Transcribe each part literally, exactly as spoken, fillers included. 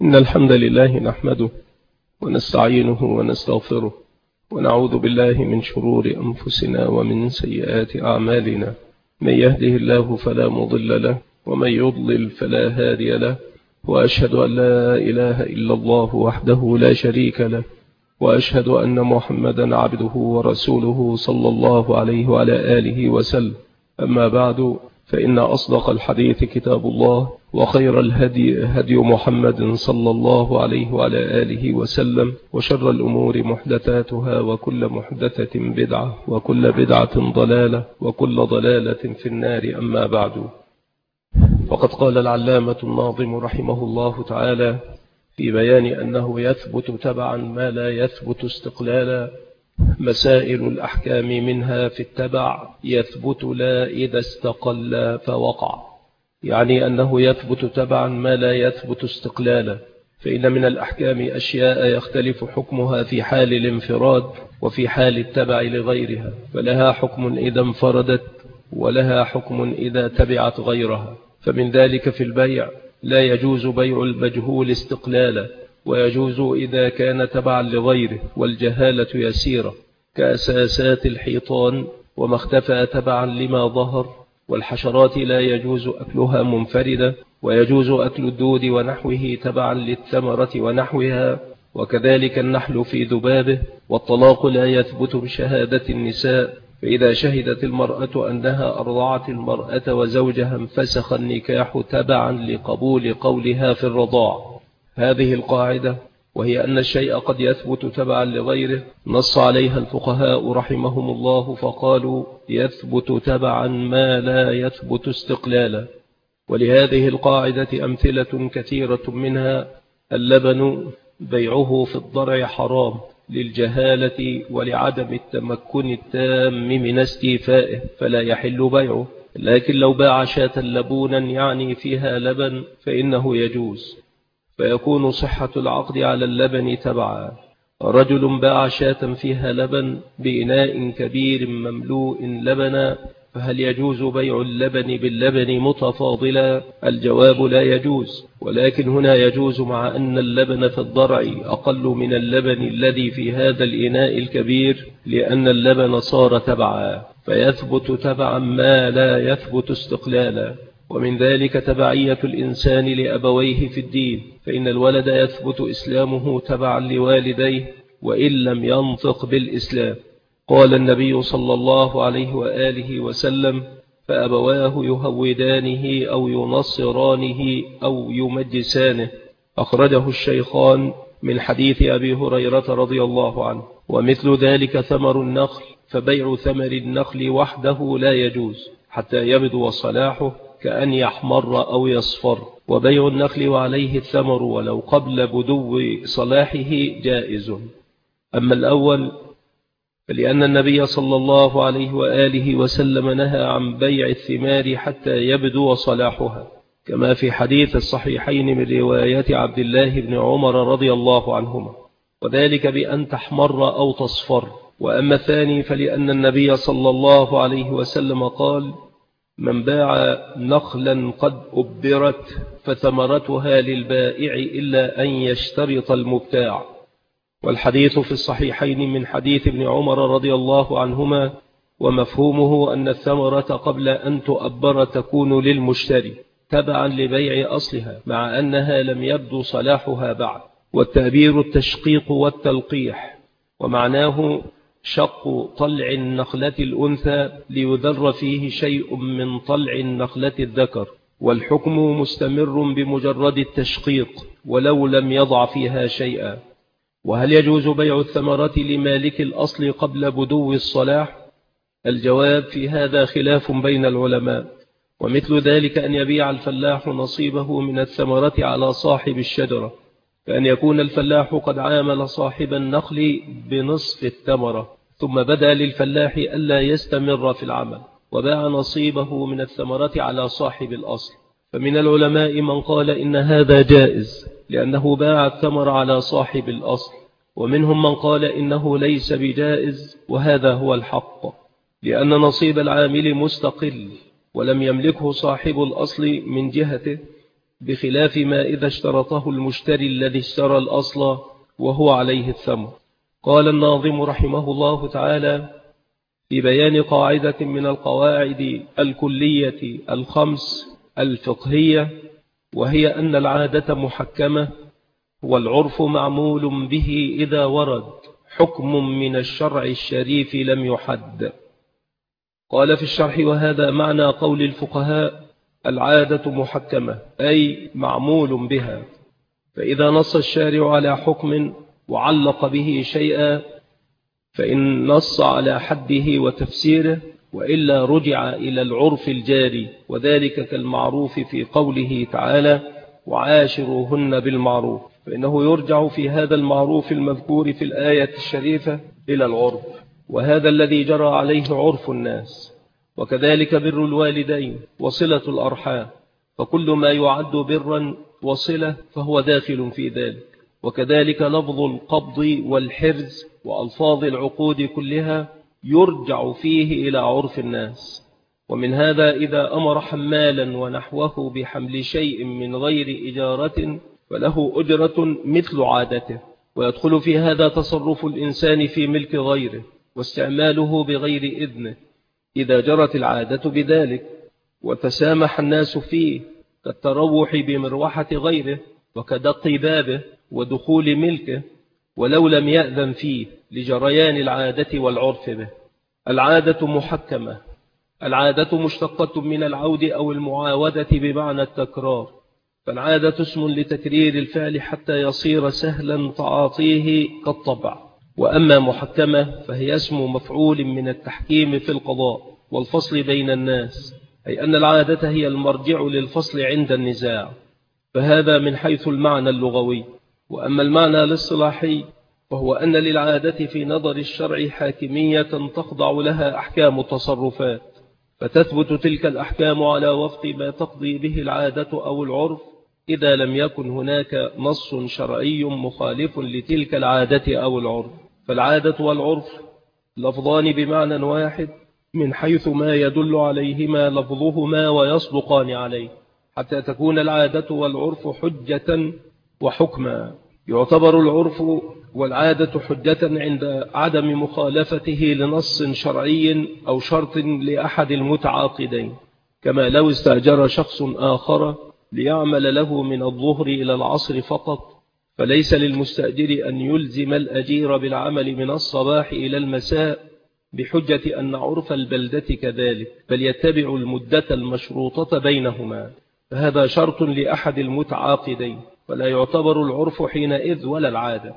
إن الحمد لله نحمده ونستعينه ونستغفره ونعوذ بالله من شرور أنفسنا ومن سيئات أعمالنا. من يهده الله فلا مضل له ومن يضلل فلا هادي له، وأشهد أن لا إله إلا الله وحده لا شريك له، وأشهد أن محمدا عبده ورسوله صلى الله عليه وعلى آله وسلم. أما بعد، فإن أصدق الحديث كتاب الله، وخير الهدي هدي محمد صلى الله عليه وعلى آله وسلم، وشر الأمور محدثاتها، وكل محدثة بدعة، وكل بدعة ضلالة، وكل ضلالة في النار. أما بعد، فقد قال العلامة الناظم رحمه الله تعالى في بيان أنه يثبت تبعا ما لا يثبت استقلالا: مسائل الأحكام منها في التبع يثبت لا إذا استقل فوقع. يعني أنه يثبت تبعا ما لا يثبت استقلالا، فإن من الأحكام أشياء يختلف حكمها في حال الانفراد وفي حال التبع لغيرها، فلها حكم إذا انفردت ولها حكم إذا تبعت غيرها. فمن ذلك في البيع لا يجوز بيع المجهول استقلالا، ويجوز إذا كان تبعا لغيره والجهالة يسيرة، كأساسات الحيطان وما اختفى تبعا لما ظهر. والحشرات لا يجوز أكلها منفردة، ويجوز أكل الدود ونحوه تبعا للثمرة ونحوها، وكذلك النحل في ذبابه. والطلاق لا يثبت بشهادة النساء، فإذا شهدت المرأة أنها أرضعت المرأة وزوجها انفسخ النكاح تبعا لقبول قولها في الرضاع. هذه القاعدة، وهي أن الشيء قد يثبت تبعا لغيره، نص عليها الفقهاء رحمهم الله فقالوا: يثبت تبعا ما لا يثبت استقلالا. ولهذه القاعدة أمثلة كثيرة، منها اللبن بيعه في الضرع حرام للجهالة ولعدم التمكن التام من استيفائه، فلا يحل بيعه. لكن لو باع شاة لبونا يعني فيها لبن فإنه يجوز، فيكون صحة العقد على اللبن تبعا. رجل باع شاة فيها لبن بإناء كبير مملوء لبنا، فهل يجوز بيع اللبن باللبن متفاضلا؟ الجواب: لا يجوز. ولكن هنا يجوز مع أن اللبن في الضرع أقل من اللبن الذي في هذا الإناء الكبير، لأن اللبن صار تبعا، فيثبت تبعا ما لا يثبت استقلالا. ومن ذلك تبعية الإنسان لأبويه في الدين، فإن الولد يثبت إسلامه تبعا لوالديه وإن لم ينطق بالإسلام. قال النبي صلى الله عليه وآله وسلم: فأبواه يهودانه أو ينصرانه أو يمجسانه. أخرجه الشيخان من حديث أبي هريرة رضي الله عنه. ومثل ذلك ثمر النخل، فبيع ثمر النخل وحده لا يجوز حتى يبدو صلاحه، كأن يحمر أو يصفر. وبيع النخل وعليه الثمر ولو قبل بدو صلاحه جائز. أما الأول فلأن النبي صلى الله عليه وآله وسلم نهى عن بيع الثمار حتى يبدو صلاحها، كما في حديث الصحيحين من رواية عبد الله بن عمر رضي الله عنهما، وذلك بأن تحمر أو تصفر. وأما الثاني فلأن النبي صلى الله عليه وسلم قال: من باع نخلا قد أبرت فثمرتها للبائع إلا أن يشترط المبتاع. والحديث في الصحيحين من حديث ابن عمر رضي الله عنهما، ومفهومه أن الثمرة قبل أن تؤبر تكون للمشتري تبعا لبيع أصلها، مع أنها لم يبدو صلاحها بعد. والتأبير التشقيق والتلقيح، ومعناه شق طلع النخلة الأنثى ليذر فيه شيء من طلع النخلة الذكر، والحكم مستمر بمجرد التشقيق ولو لم يضع فيها شيئا. وهل يجوز بيع الثمرة لمالك الأصل قبل بدو الصلاح؟ الجواب في هذا خلاف بين العلماء. ومثل ذلك أن يبيع الفلاح نصيبه من الثمرة على صاحب الشجرة، فأن يكون الفلاح قد عامل صاحب النخل بنصف الثمرة، ثم بدأ للفلاح ألا يستمر في العمل وباع نصيبه من الثمرة على صاحب الأصل. فمن العلماء من قال إن هذا جائز لأنه باع الثمر على صاحب الأصل، ومنهم من قال إنه ليس بجائز، وهذا هو الحق، لأن نصيب العامل مستقل ولم يملكه صاحب الأصل من جهته، بخلاف ما إذا اشترطه المشتري الذي اشترى الأصل وهو عليه الثمن. قال الناظم رحمه الله تعالى في بيان قاعدة من القواعد الكلية الخمس الفقهية، وهي أن العادة محكمة، والعرف معمول به إذا ورد حكم من الشرع الشريف لم يحد. قال في الشرح: وهذا معنى قول الفقهاء: العادة محكمة، أي معمول بها. فإذا نص الشارع على حكم وعلق به شيئا، فإن نص على حده وتفسيره، وإلا رجع إلى العرف الجاري، وذلك كالمعروف في قوله تعالى: وعاشروهن بالمعروف، فإنه يرجع في هذا المعروف المذكور في الآية الشريفة إلى العرف، وهذا الذي جرى عليه عرف الناس. وكذلك بر الوالدين وصلة الأرحام، فكل ما يعد برا وصلة فهو داخل في ذلك. وكذلك لفظ القبض والحرز وألفاظ العقود كلها يرجع فيه إلى عرف الناس. ومن هذا إذا أمر حمالا ونحوه بحمل شيء من غير إجارة فله أجرة مثل عادته، ويدخل في هذا تصرف الإنسان في ملك غيره واستعماله بغير إذنه إذا جرت العادة بذلك، وتسامح الناس فيه، كالتروح بمروحة غيره وكدق بابه ودخول ملكه، ولو لم يأذن فيه لجريان العادة والعرف به. العادة محكمة. العادة مشتقة من العود أو المعاودة بمعنى التكرار، فالعادة اسم لتكرير الفعل حتى يصير سهلا تعاطيه كالطبع. وأما محكمة فهي اسم مفعول من التحكيم في القضاء والفصل بين الناس، أي أن العادة هي المرجع للفصل عند النزاع، فهذا من حيث المعنى اللغوي. وأما المعنى الاصطلاحي فهو أن للعادة في نظر الشرع حاكمية تخضع لها أحكام التصرفات، فتثبت تلك الأحكام على وفق ما تقضي به العادة أو العرف، إذا لم يكن هناك نص شرعي مخالف لتلك العادة أو العرف. فالعادة والعرف لفظان بمعنى واحد من حيث ما يدل عليهما لفظهما ويصدقان عليه، حتى تكون العادة والعرف حجة وحكما. يعتبر العرف والعادة حجة عند عدم مخالفته لنص شرعي أو شرط لأحد المتعاقدين، كما لو استأجر شخص آخر ليعمل له من الظهر إلى العصر فقط، فليس للمستأجر أن يلزم الأجير بالعمل من الصباح إلى المساء بحجة أن عرف البلدة كذلك، بل يتبع المدة المشروطة بينهما، فهذا شرط لأحد المتعاقدين، فلا يعتبر العرف حينئذ ولا العادة،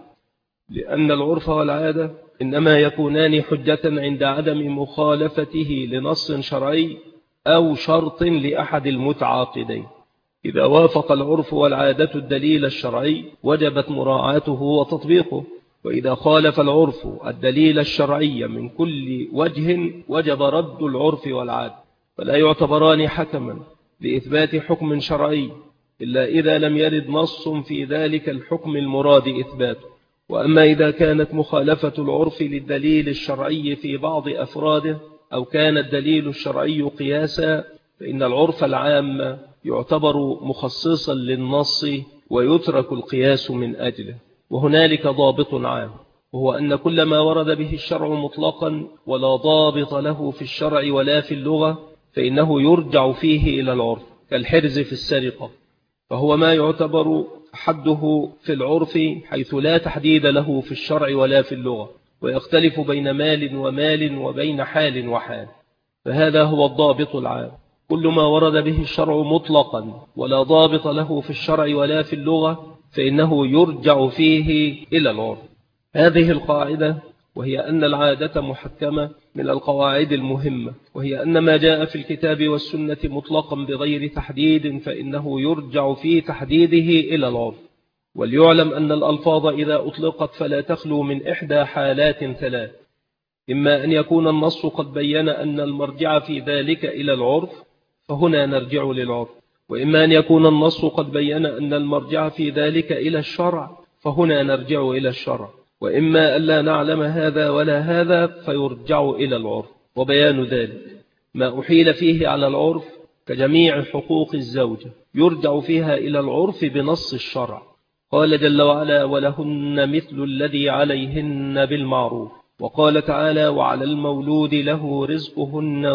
لأن العرف والعادة إنما يكونان حجة عند عدم مخالفته لنص شرعي أو شرط لأحد المتعاقدين. إذا وافق العرف والعادة الدليل الشرعي وجبت مراعاته وتطبيقه، وإذا خالف العرف الدليل الشرعي من كل وجه وجب رد العرف والعادة، فلا يعتبران حكما لإثبات حكم شرعي إلا إذا لم يرد نص في ذلك الحكم المراد إثباته. وأما إذا كانت مخالفة العرف للدليل الشرعي في بعض أفراده، أو كان الدليل الشرعي قياسا، فإن العرف العام يعتبر مخصصا للنص ويترك القياس من أجله. وهنالك ضابط عام، وهو أن كل ما ورد به الشرع مطلقا ولا ضابط له في الشرع ولا في اللغة فإنه يرجع فيه إلى العرف، كالحرز في السرقة، فهو ما يعتبر حده في العرف حيث لا تحديد له في الشرع ولا في اللغة، ويختلف بين مال ومال وبين حال وحال، فهذا هو الضابط العام. كل ما ورد به الشرع مطلقا ولا ضابط له في الشرع ولا في اللغة فإنه يرجع فيه إلى العرف. هذه القاعدة، وهي أن العادة محكمة، من القواعد المهمة، وهي أن ما جاء في الكتاب والسنة مطلقا بغير تحديد فإنه يرجع في تحديده إلى العرف. وليعلم أن الألفاظ إذا أطلقت فلا تخلو من إحدى حالات ثلاث: إما أن يكون النص قد بين أن المرجع في ذلك إلى العرف فهنا نرجع للعرف، وإما أن يكون النص قد بين أن المرجع في ذلك إلى الشرع فهنا نرجع إلى الشرع، وإما ألا نعلم هذا ولا هذا فيرجع إلى العرف. وبيان ذلك ما أحيل فيه على العرف كجميع حقوق الزوجة يرجع فيها إلى العرف بنص الشرع. قال جل وعلا: ولهن مثل الذي عليهن بالمعروف. وقال تعالى: وعلى المولود له رزقهن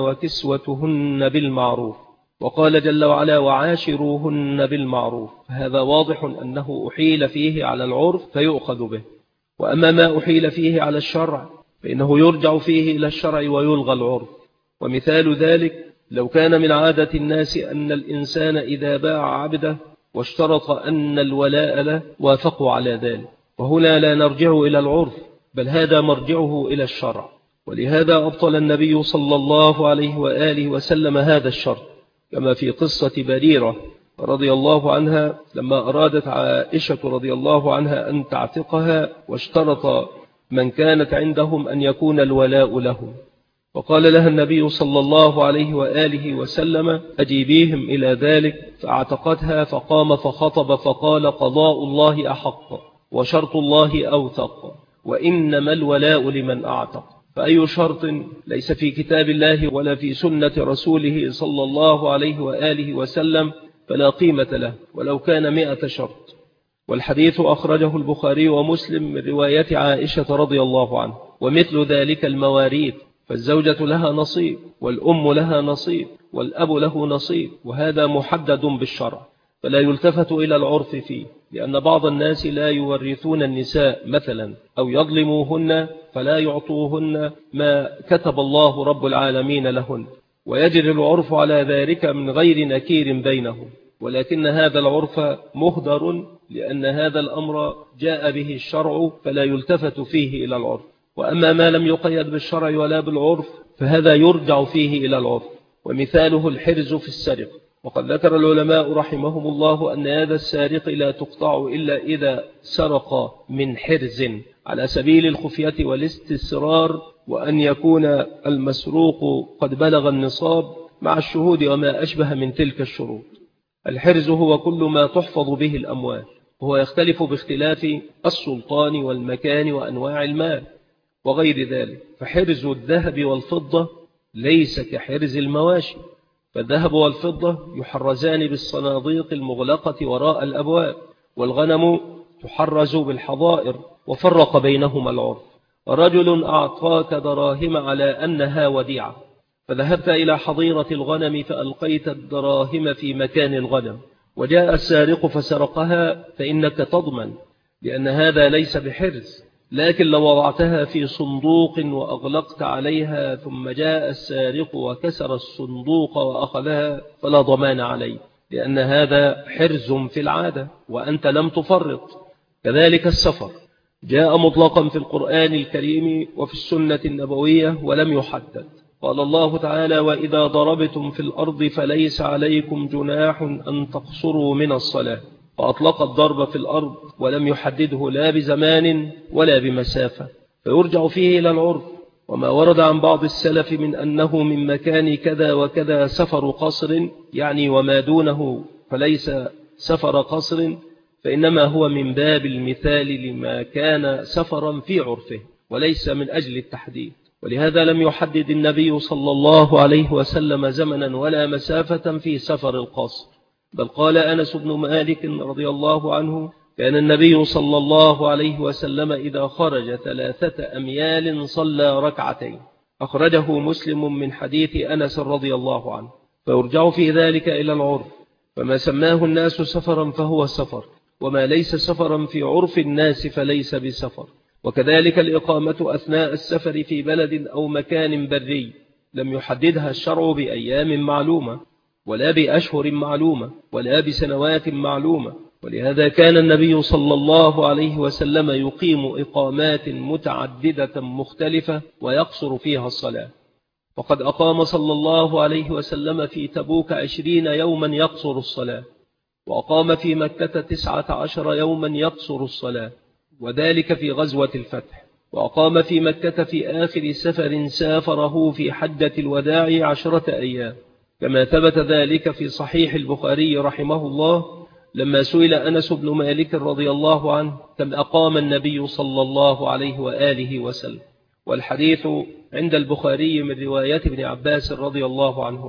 وكسوتهن بالمعروف. وقال جل وعلا: وعاشروهن بالمعروف. هذا واضح أنه أحيل فيه على العرف فيؤخذ به. وأما ما أحيل فيه على الشرع فإنه يرجع فيه إلى الشرع ويلغى العرف. ومثال ذلك: لو كان من عادة الناس أن الإنسان إذا باع عبده واشترط أن الولاء له وافقوا على ذلك، وهنا لا نرجع إلى العرف بل هذا مرجعه إلى الشرع. ولهذا أبطل النبي صلى الله عليه وآله وسلم هذا الشرط، كما في قصة بريرة رضي الله عنها لما أرادت عائشة رضي الله عنها أن تعتقها واشترط من كانت عندهم أن يكون الولاء لهم، وقال لها النبي صلى الله عليه وآله وسلم: أجيبيهم إلى ذلك. فاعتقتها فقام فخطب فقال: قضاء الله أحق وشرط الله أوثق، وإنما الولاء لمن أعتق. فأي شرط ليس في كتاب الله ولا في سنة رسوله صلى الله عليه وآله وسلم فلا قيمة له ولو كان مئة شرط. والحديث أخرجه البخاري ومسلم من رواية عائشة رضي الله عنه. ومثل ذلك المواريث، فالزوجة لها نصيب والأم لها نصيب والأب له نصيب، وهذا محدد بالشرع فلا يلتفت إلى العرف فيه، لأن بعض الناس لا يورثون النساء مثلا أو يظلموهن فلا يعطوهن ما كتب الله رب العالمين لهن، ويجري العرف على ذلك من غير نكير بينهم. ولكن هذا العرف مهدر لأن هذا الأمر جاء به الشرع فلا يلتفت فيه إلى العرف. وأما ما لم يقيد بالشرع ولا بالعرف فهذا يرجع فيه إلى العرف. ومثاله الحرز في السرقة. وقد ذكر العلماء رحمهم الله أن هذا السارق لا تقطع إلا إذا سرق من حرز على سبيل الخفية والاستسرار، وأن يكون المسروق قد بلغ النصاب مع الشهود وما أشبه من تلك الشروط. الحرز هو كل ما تحفظ به الأموال، وهو يختلف باختلاف السلطان والمكان وأنواع المال وغير ذلك. فحرز الذهب والفضة ليس كحرز المواشي، فالذهب والفضة يحرزان بالصناديق المغلقة وراء الأبواب، والغنم تحرز بالحظائر، وفرق بينهما العرف. رجل أعطاك دراهم على أنها وديعة، فذهبت إلى حظيرة الغنم فألقيت الدراهم في مكان الغنم، وجاء السارق فسرقها، فإنك تضمن لأن هذا ليس بحرز. لكن لو وضعتها في صندوق وأغلقت عليها ثم جاء السارق وكسر الصندوق وأخذها فلا ضمان عليه، لأن هذا حرز في العادة وأنت لم تفرط. كذلك السفر جاء مطلقا في القرآن الكريم وفي السنة النبوية ولم يحدد. قال الله تعالى: وإذا ضربتم في الأرض فليس عليكم جناح أن تقصروا من الصلاة، فأطلق الضرب في الأرض ولم يحدده لا بزمان ولا بمسافة، فيرجع فيه إلى العرف. وما ورد عن بعض السلف من أنه من مكان كذا وكذا سفر قصر، يعني وما دونه فليس سفر قصر، فإنما هو من باب المثال لما كان سفرا في عرفه وليس من أجل التحديد. ولهذا لم يحدد النبي صلى الله عليه وسلم زمنا ولا مسافة في سفر القصر، بل قال أنس بن مالك رضي الله عنه: كان النبي صلى الله عليه وسلم إذا خرج ثلاثة أميال صلى ركعتين. أخرجه مسلم من حديث أنس رضي الله عنه. فيرجع في ذلك إلى العرف، فما سماه الناس سفرا فهو سفر، وما ليس سفرا في عرف الناس فليس بسفر. وكذلك الإقامة أثناء السفر في بلد أو مكان بري لم يحددها الشرع بأيام معلومة ولا بأشهر معلومة ولا بسنوات معلومة. ولهذا كان النبي صلى الله عليه وسلم يقيم إقامات متعددة مختلفة ويقصر فيها الصلاة. وقد أقام صلى الله عليه وسلم في تبوك عشرين يوما يقصر الصلاة، وأقام في مكة تسعة عشر يوما يقصر الصلاة، وذلك في غزوة الفتح. وأقام في مكة في آخر سفر سافره في حجة الوداع عشرة أيام، كما ثبت ذلك في صحيح البخاري رحمه الله لما سئل أنس بن مالك رضي الله عنه: كم أقام النبي صلى الله عليه وآله وسلم؟ والحديث عند البخاري من رواية ابن عباس رضي الله عنهم.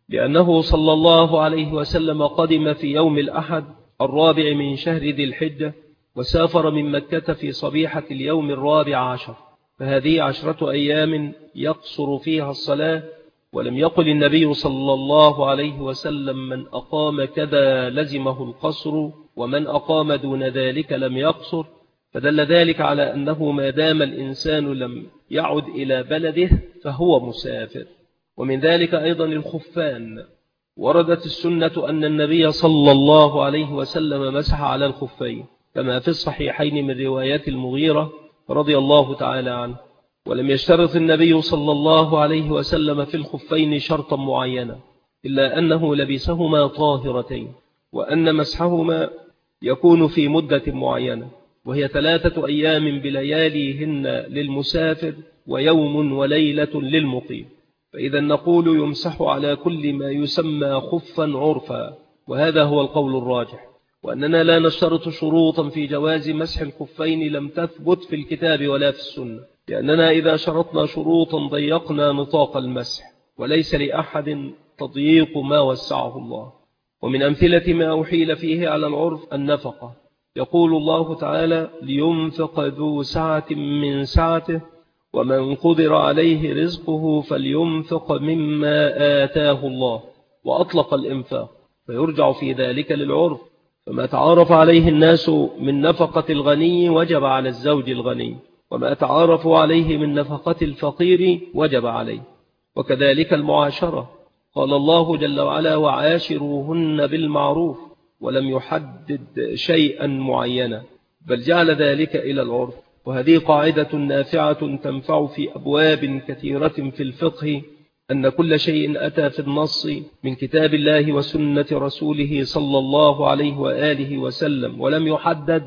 لأنه صلى الله عليه وسلم قدم في يوم الأحد الرابع من شهر ذي الحجة، وسافر من مكة في صبيحة اليوم الرابع عشر، فهذه عشرة أيام يقصر فيها الصلاة. ولم يقل النبي صلى الله عليه وسلم من أقام كذا لزمه القصر، ومن أقام دون ذلك لم يقصر، فدل ذلك على أنه ما دام الإنسان لم يعد إلى بلده فهو مسافر. ومن ذلك أيضا الخفان، وردت السنة أن النبي صلى الله عليه وسلم مسح على الخفين كما في الصحيحين من رواية المغيرة رضي الله تعالى عنه. ولم يشترط النبي صلى الله عليه وسلم في الخفين شرطا معينا، إلا أنه لبسهما طاهرتين، وأن مسحهما يكون في مدة معينة، وهي ثلاثة أيام بلياليهن للمسافر ويوم وليلة للمقيم. فإذا نقول يمسح على كل ما يسمى خفا عرفا، وهذا هو القول الراجح، وأننا لا نشترط شروطا في جواز مسح الخفين لم تثبت في الكتاب ولا في السنة، لأننا إذا شرطنا شروطا ضيقنا نطاق المسح، وليس لأحد تضييق ما وسعه الله. ومن أمثلة ما أحيل فيه على العرف النفقة، يقول الله تعالى لينفق ذو سعة من سعته ومن قدر عليه رزقه فلينفق مما آتاه الله، وأطلق الإنفاق، فيرجع في ذلك للعرف. فما تعارف عليه الناس من نفقة الغني وجب على الزوج الغني، وما تعارفوا عليه من نفقة الفقير وجب عليه. وكذلك المعاشرة، قال الله جل وعلا وعاشروهن بالمعروف، ولم يحدد شيئا معينا بل جعل ذلك إلى العرف. وهذه قاعدة نافعة تنفع في أبواب كثيرة في الفقه، أن كل شيء أتى في النص من كتاب الله وسنة رسوله صلى الله عليه وآله وسلم ولم يحدد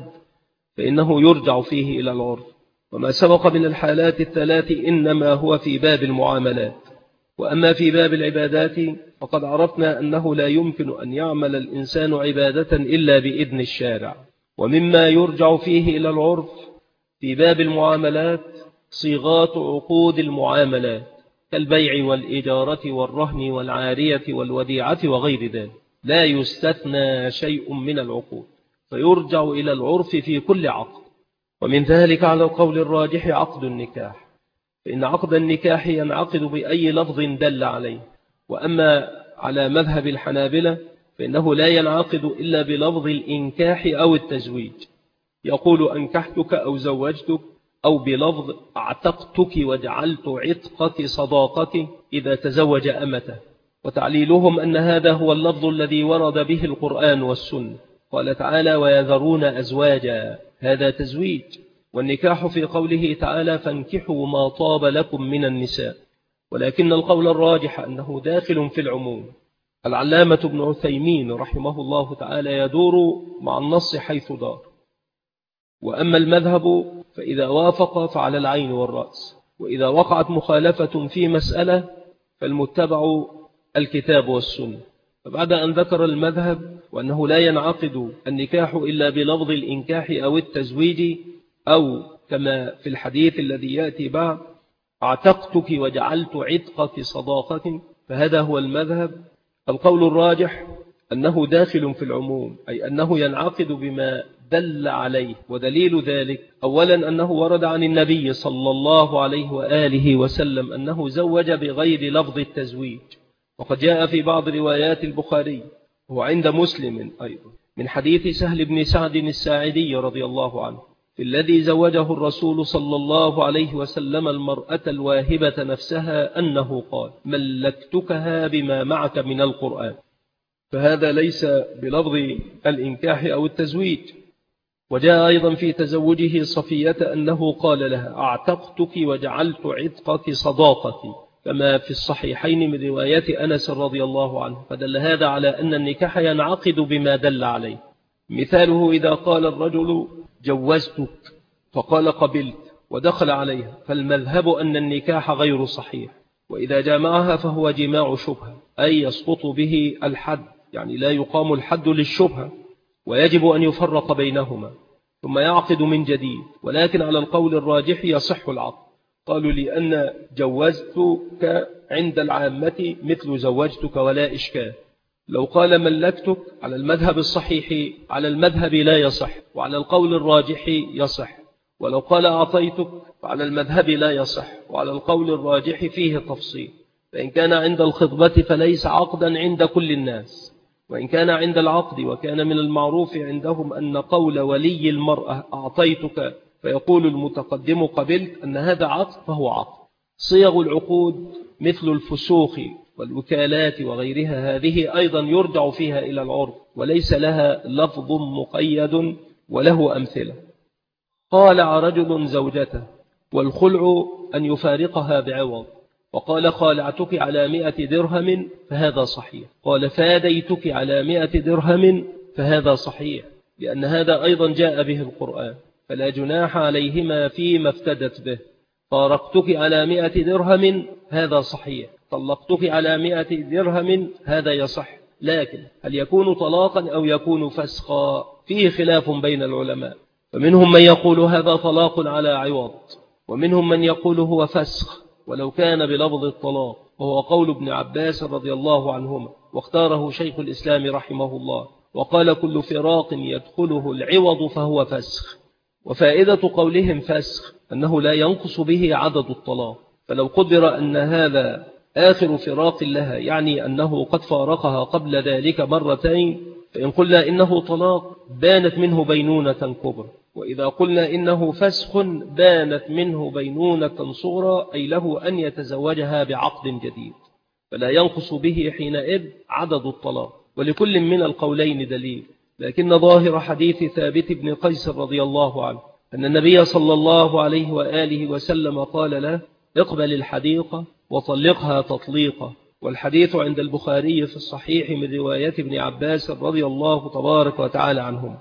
فإنه يرجع فيه إلى العرف. وما سبق من الحالات الثلاث إنما هو في باب المعاملات. وأما في باب العبادات فقد عرفنا أنه لا يمكن أن يعمل الإنسان عبادة إلا بإذن الشارع. ومما يرجع فيه إلى العرف في باب المعاملات صيغات عقود المعاملات كالبيع والإجارة والرهن والعارية والوديعة وغير ذلك، لا يستثنى شيء من العقود، فيرجع إلى العرف في كل عقد. ومن ذلك على القول الراجح عقد النكاح، فإن عقد النكاح ينعقد بأي لفظ دل عليه. وأما على مذهب الحنابلة فإنه لا ينعقد إلا بلفظ الإنكاح أو التزويج، يقول أنكحتك أو زوجتك، أو بلفظ اعتقتك وجعلت عتقة صداقتي إذا تزوج أمته. وتعليلهم أن هذا هو اللفظ الذي ورد به القرآن والسنة، قال تعالى ويذرون أزواجا، هذا تزويج. والنكاح في قوله تعالى فانكحوا ما طاب لكم من النساء، ولكن القول الراجح أنه داخل في العموم. العلامة ابن عثيمين رحمه الله تعالى يدور مع النص حيث دار. وأما المذهب فإذا وافق فعلى العين والرأس، وإذا وقعت مخالفة في مسألة فالمتبع الكتاب والسنة. فبعد أن ذكر المذهب وأنه لا ينعقد النكاح إلا بلفظ الإنكاح أو التزويج، أو كما في الحديث الذي يأتي بعد اعتقتك وجعلت عتقة صداقة، فهذا هو المذهب. القول الراجح أنه داخل في العموم، أي أنه ينعقد بما دل عليه. ودليل ذلك أولا أنه ورد عن النبي صلى الله عليه وآله وسلم أنه زوج بغير لفظ التزويج، وقد جاء في بعض روايات البخاري وعند مسلم أيضا من حديث سهل بن سعد الساعدي رضي الله عنه في الذي زوجه الرسول صلى الله عليه وسلم المرأة الواهبة نفسها أنه قال ملكتكها بما معك من القرآن، فهذا ليس بلفظ الإنكاح أو التزويج. وجاء أيضا في تزوجه صفية أنه قال لها اعتقتك وجعلت عتقك صداقتي، كما في الصحيحين من رواية أنس رضي الله عنه. فدل هذا على أن النكاح ينعقد بما دل عليه. مثاله إذا قال الرجل جوزتك فقال قبلت ودخل عليها، فالمذهب أن النكاح غير صحيح، وإذا جامعها فهو جماع شبهة، أي يسقط به الحد، يعني لا يقام الحد للشبهة، ويجب أن يفرق بينهما ثم يعقد من جديد. ولكن على القول الراجح يصح العقد. قالوا لأن جوزتك عند العامة مثل زوجتك ولا إشكال. لو قال ملكتك على المذهب الصحيح على المذهب لا يصح، وعلى القول الراجح يصح. ولو قال أعطيتك فعلى المذهب لا يصح، وعلى القول الراجح فيه تفصيل. فإن كان عند الخطبة فليس عقدا عند كل الناس، وإن كان عند العقد وكان من المعروف عندهم أن قول ولي المرأة أعطيتك فيقول المتقدم قبلت أن هذا عقد فهو عقد. صيغ العقود مثل الفسوخ والوكالات وغيرها هذه أيضا يرجع فيها إلى العرف، وليس لها لفظ مقيد وله أمثلة. خالع رجل زوجته، والخلع أن يفارقها بعوض، وقال خالعتك على مئة درهم فهذا صحيح. قال فاديتك على مئة درهم فهذا صحيح، لأن هذا أيضا جاء به القرآن، فلا جناح عليهما فيما افتدت به. فارقتك على مئة درهم هذا صحيح، طلقتك على مئة درهم هذا يصح. لكن هل يكون طلاقا أو يكون فسخا؟ فيه خلاف بين العلماء، فمنهم من يقول هذا طلاق على عوض، ومنهم من يقول هو فسخ ولو كان بلفظ الطلاق، وهو قول ابن عباس رضي الله عنهما، واختاره شيخ الإسلام رحمه الله، وقال كل فراق يدخله العوض فهو فسخ. وفائدة قولهم فسخ أنه لا ينقص به عدد الطلاق، فلو قدر أن هذا آخر فراق لها يعني أنه قد فارقها قبل ذلك مرتين، فإن قلنا إنه طلاق بانت منه بينونة كبرى، وإذا قلنا إنه فسخ بانت منه بينونة صغرى، أي له أن يتزوجها بعقد جديد، فلا ينقص به حينئذ عدد الطلاق. ولكل من القولين دليل، لكن ظاهر حديث ثابت بن قيس رضي الله عنه أن النبي صلى الله عليه وآله وسلم قال له اقبل الحديقة وطلقها تطليقا. والحديث عند البخاري في الصحيح من رواية ابن عباس رضي الله تبارك وتعالى عنهم.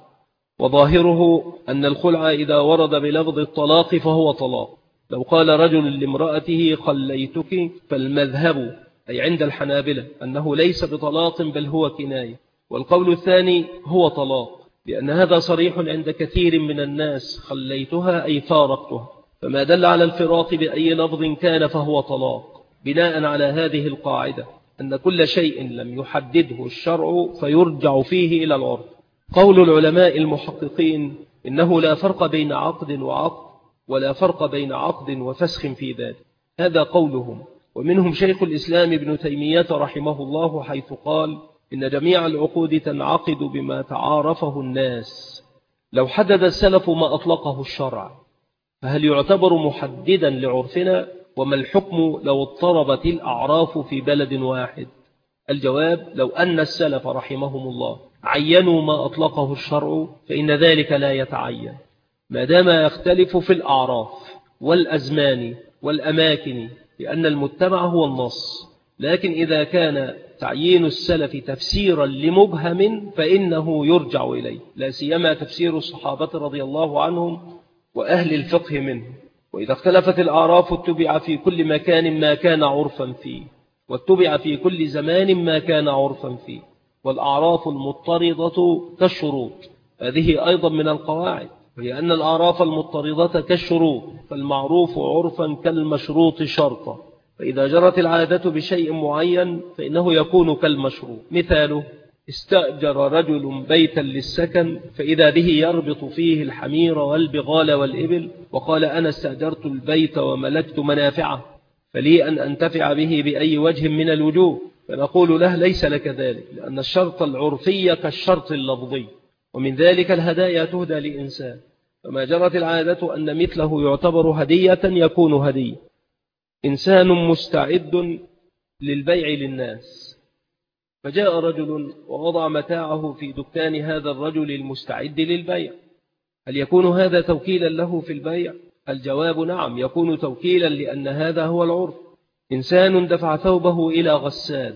وظاهره أن الخلع إذا ورد بلفظ الطلاق فهو طلاق. لو قال رجل لامرأته خليتك فالمذهب أي عند الحنابلة أنه ليس بطلاق بل هو كناية، والقول الثاني هو طلاق، لأن هذا صريح عند كثير من الناس، خليتها أي فارقتها، فما دل على الفراق بأي لفظ كان فهو طلاق، بناء على هذه القاعدة أن كل شيء لم يحدده الشرع فيرجع فيه إلى العرف. قول العلماء المحققين إنه لا فرق بين عقد وعقد، ولا فرق بين عقد وفسخ في ذلك، هذا قولهم. ومنهم شيخ الإسلام ابن تيمية رحمه الله حيث قال إن جميع العقود تنعقد بما تعارفه الناس. لو حدد السلف ما أطلقه الشرع فهل يعتبر محددا لعرفنا؟ وما الحكم لو اضطربت الأعراف في بلد واحد؟ الجواب لو أن السلف رحمهم الله عينوا ما أطلقه الشرع فإن ذلك لا يتعين ما دام يختلف في الأعراف والأزمان والأماكن، لأن المتبع هو النص. لكن إذا كان تعيين السلف تفسيرا لمبهم فإنه يرجع إليه، لا سيما تفسير الصحابة رضي الله عنهم وأهل الفقه منهم. وإذا اختلفت الأعراف اتبع في كل مكان ما كان عرفا فيه، واتبع في كل زمان ما كان عرفا فيه. والأعراف المضطردة كالشروط، هذه أيضا من القواعد، وهي أن الأعراف المضطردة كالشروط، فالمعروف عرفا كالمشروط شرطا، فإذا جرت العادة بشيء معين فإنه يكون كالمشروط. مثاله استأجر رجل بيتا للسكن فإذا به يربط فيه الحمير والبغال والإبل، وقال أنا استأجرت البيت وملكت منافعه فلي أن أنتفع به بأي وجه من الوجوه، فنقول له ليس لك ذلك، لأن الشرط العرفي كالشرط اللفظي. ومن ذلك الهدايا تهدى لإنسان، فما جرت العادة أن مثله يعتبر هدية يكون هدية. إنسان مستعد للبيع للناس، فجاء رجل ووضع متاعه في دكان هذا الرجل المستعد للبيع، هل يكون هذا توكيلا له في البيع؟ الجواب نعم، يكون توكيلا، لأن هذا هو العرف. إنسان دفع ثوبه إلى غسال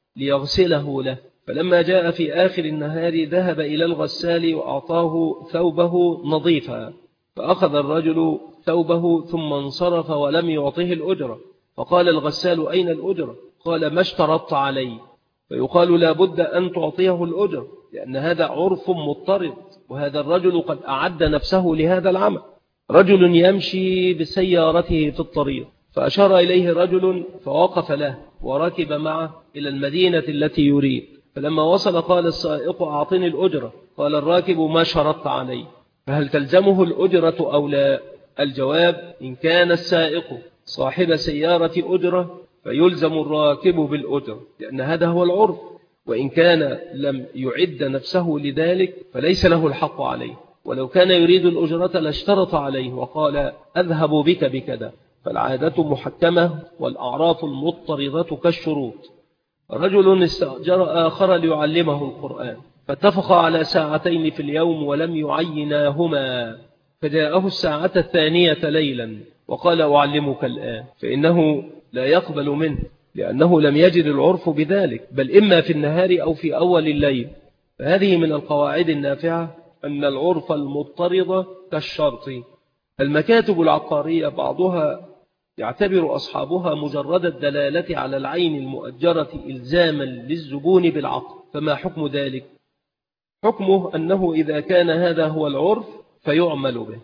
ليغسله له، فلما جاء في آخر النهار ذهب إلى الغسال وأعطاه ثوبه نظيفا، فأخذ الرجل ثوبه ثم انصرف ولم يعطه الأجرة، فقال الغسال أين الأجرة؟ قال ما اشترطت علي. فيقال لا بد أن تعطيه الأجرة، لأن هذا عرف مضطرد، وهذا الرجل قد أعد نفسه لهذا العمل. رجل يمشي بسيارته في الطريق، فأشار إليه رجل فوقف له وركب معه إلى المدينة التي يريد. فلما وصل قال السائق أعطني الأجرة. قال الراكب ما شرطت عليه، فهل تلزمه الأجرة أو لا؟ الجواب: إن كان السائق صاحب سيارة أجرة فيلزم الراكب بالأجرة، لأن هذا هو العرف، وإن كان لم يعد نفسه لذلك فليس له الحق عليه. ولو كان يريد الأجرة لاشترط عليه وقال أذهب بك بكذا، فالعادة محكمة والأعراف المضطردة كالشروط. رجل استأجر آخر ليعلمه القرآن، فاتفق على ساعتين في اليوم ولم يعيناهما، فجاءه الساعة الثانية ليلا وقال أعلمك الآن، فإنه لا يقبل منه، لأنه لم يجد العرف بذلك، بل إما في النهار أو في أول الليل. فهذه من القواعد النافعة أن العرف المضطرد كالشرط. المكاتب العقارية بعضها يعتبر أصحابها مجرد الدلالة على العين المؤجرة إلزاما للزبون بالعقد، فما حكم ذلك؟ حكمه أنه إذا كان هذا هو العرف فيعمل به.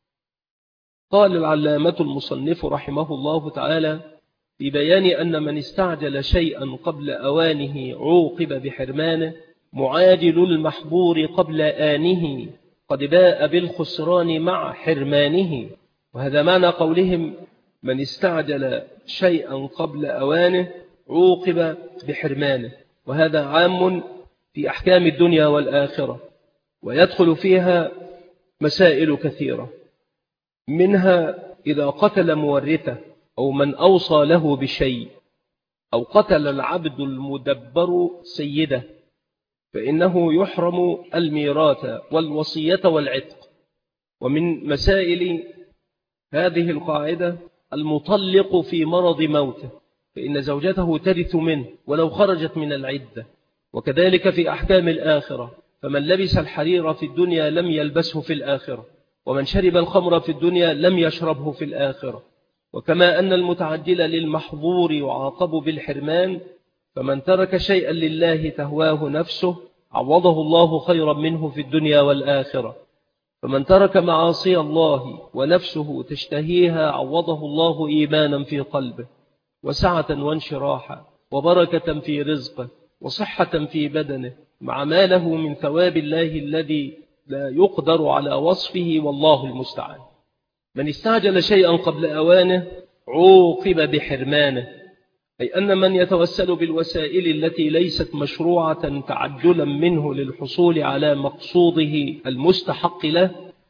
قال العلامة المصنف رحمه الله تعالى في بيان أن من استعجل شيئا قبل أوانه عوقب بحرمانه: معاجل المحظور قبل آنه قد باء بالخسران مع حرمانه. وهذا معنى قولهم من استعجل شيئا قبل أوانه عوقب بحرمانه، وهذا عام في أحكام الدنيا والآخرة، ويدخل فيها مسائل كثيرة، منها إذا قتل مورثه أو من أوصى له بشيء، أو قتل العبد المدبر سيده، فإنه يحرم الميراث والوصية والعتق. ومن مسائل هذه القاعدة المطلق في مرض موته، فإن زوجته ترث منه ولو خرجت من العدة. وكذلك في أحكام الآخرة، فمن لبس الحرير في الدنيا لم يلبسه في الآخرة، ومن شرب الخمر في الدنيا لم يشربه في الآخرة. وكما أن المتعجل للمحظور يعاقب بالحرمان، فمن ترك شيئا لله تهواه نفسه عوضه الله خيرا منه في الدنيا والآخرة، فمن ترك معاصي الله ونفسه تشتهيها عوضه الله إيمانا في قلبه، وسعة وانشراحا، وبركة في رزقه، وصحة في بدنه، مع ما له من ثواب الله الذي لا يقدر على وصفه، والله المستعان. من استعجل شيئا قبل أوانه عوقب بحرمانه، أي أن من يتوسل بالوسائل التي ليست مشروعة تعجلا منه للحصول على مقصوده المستحق له،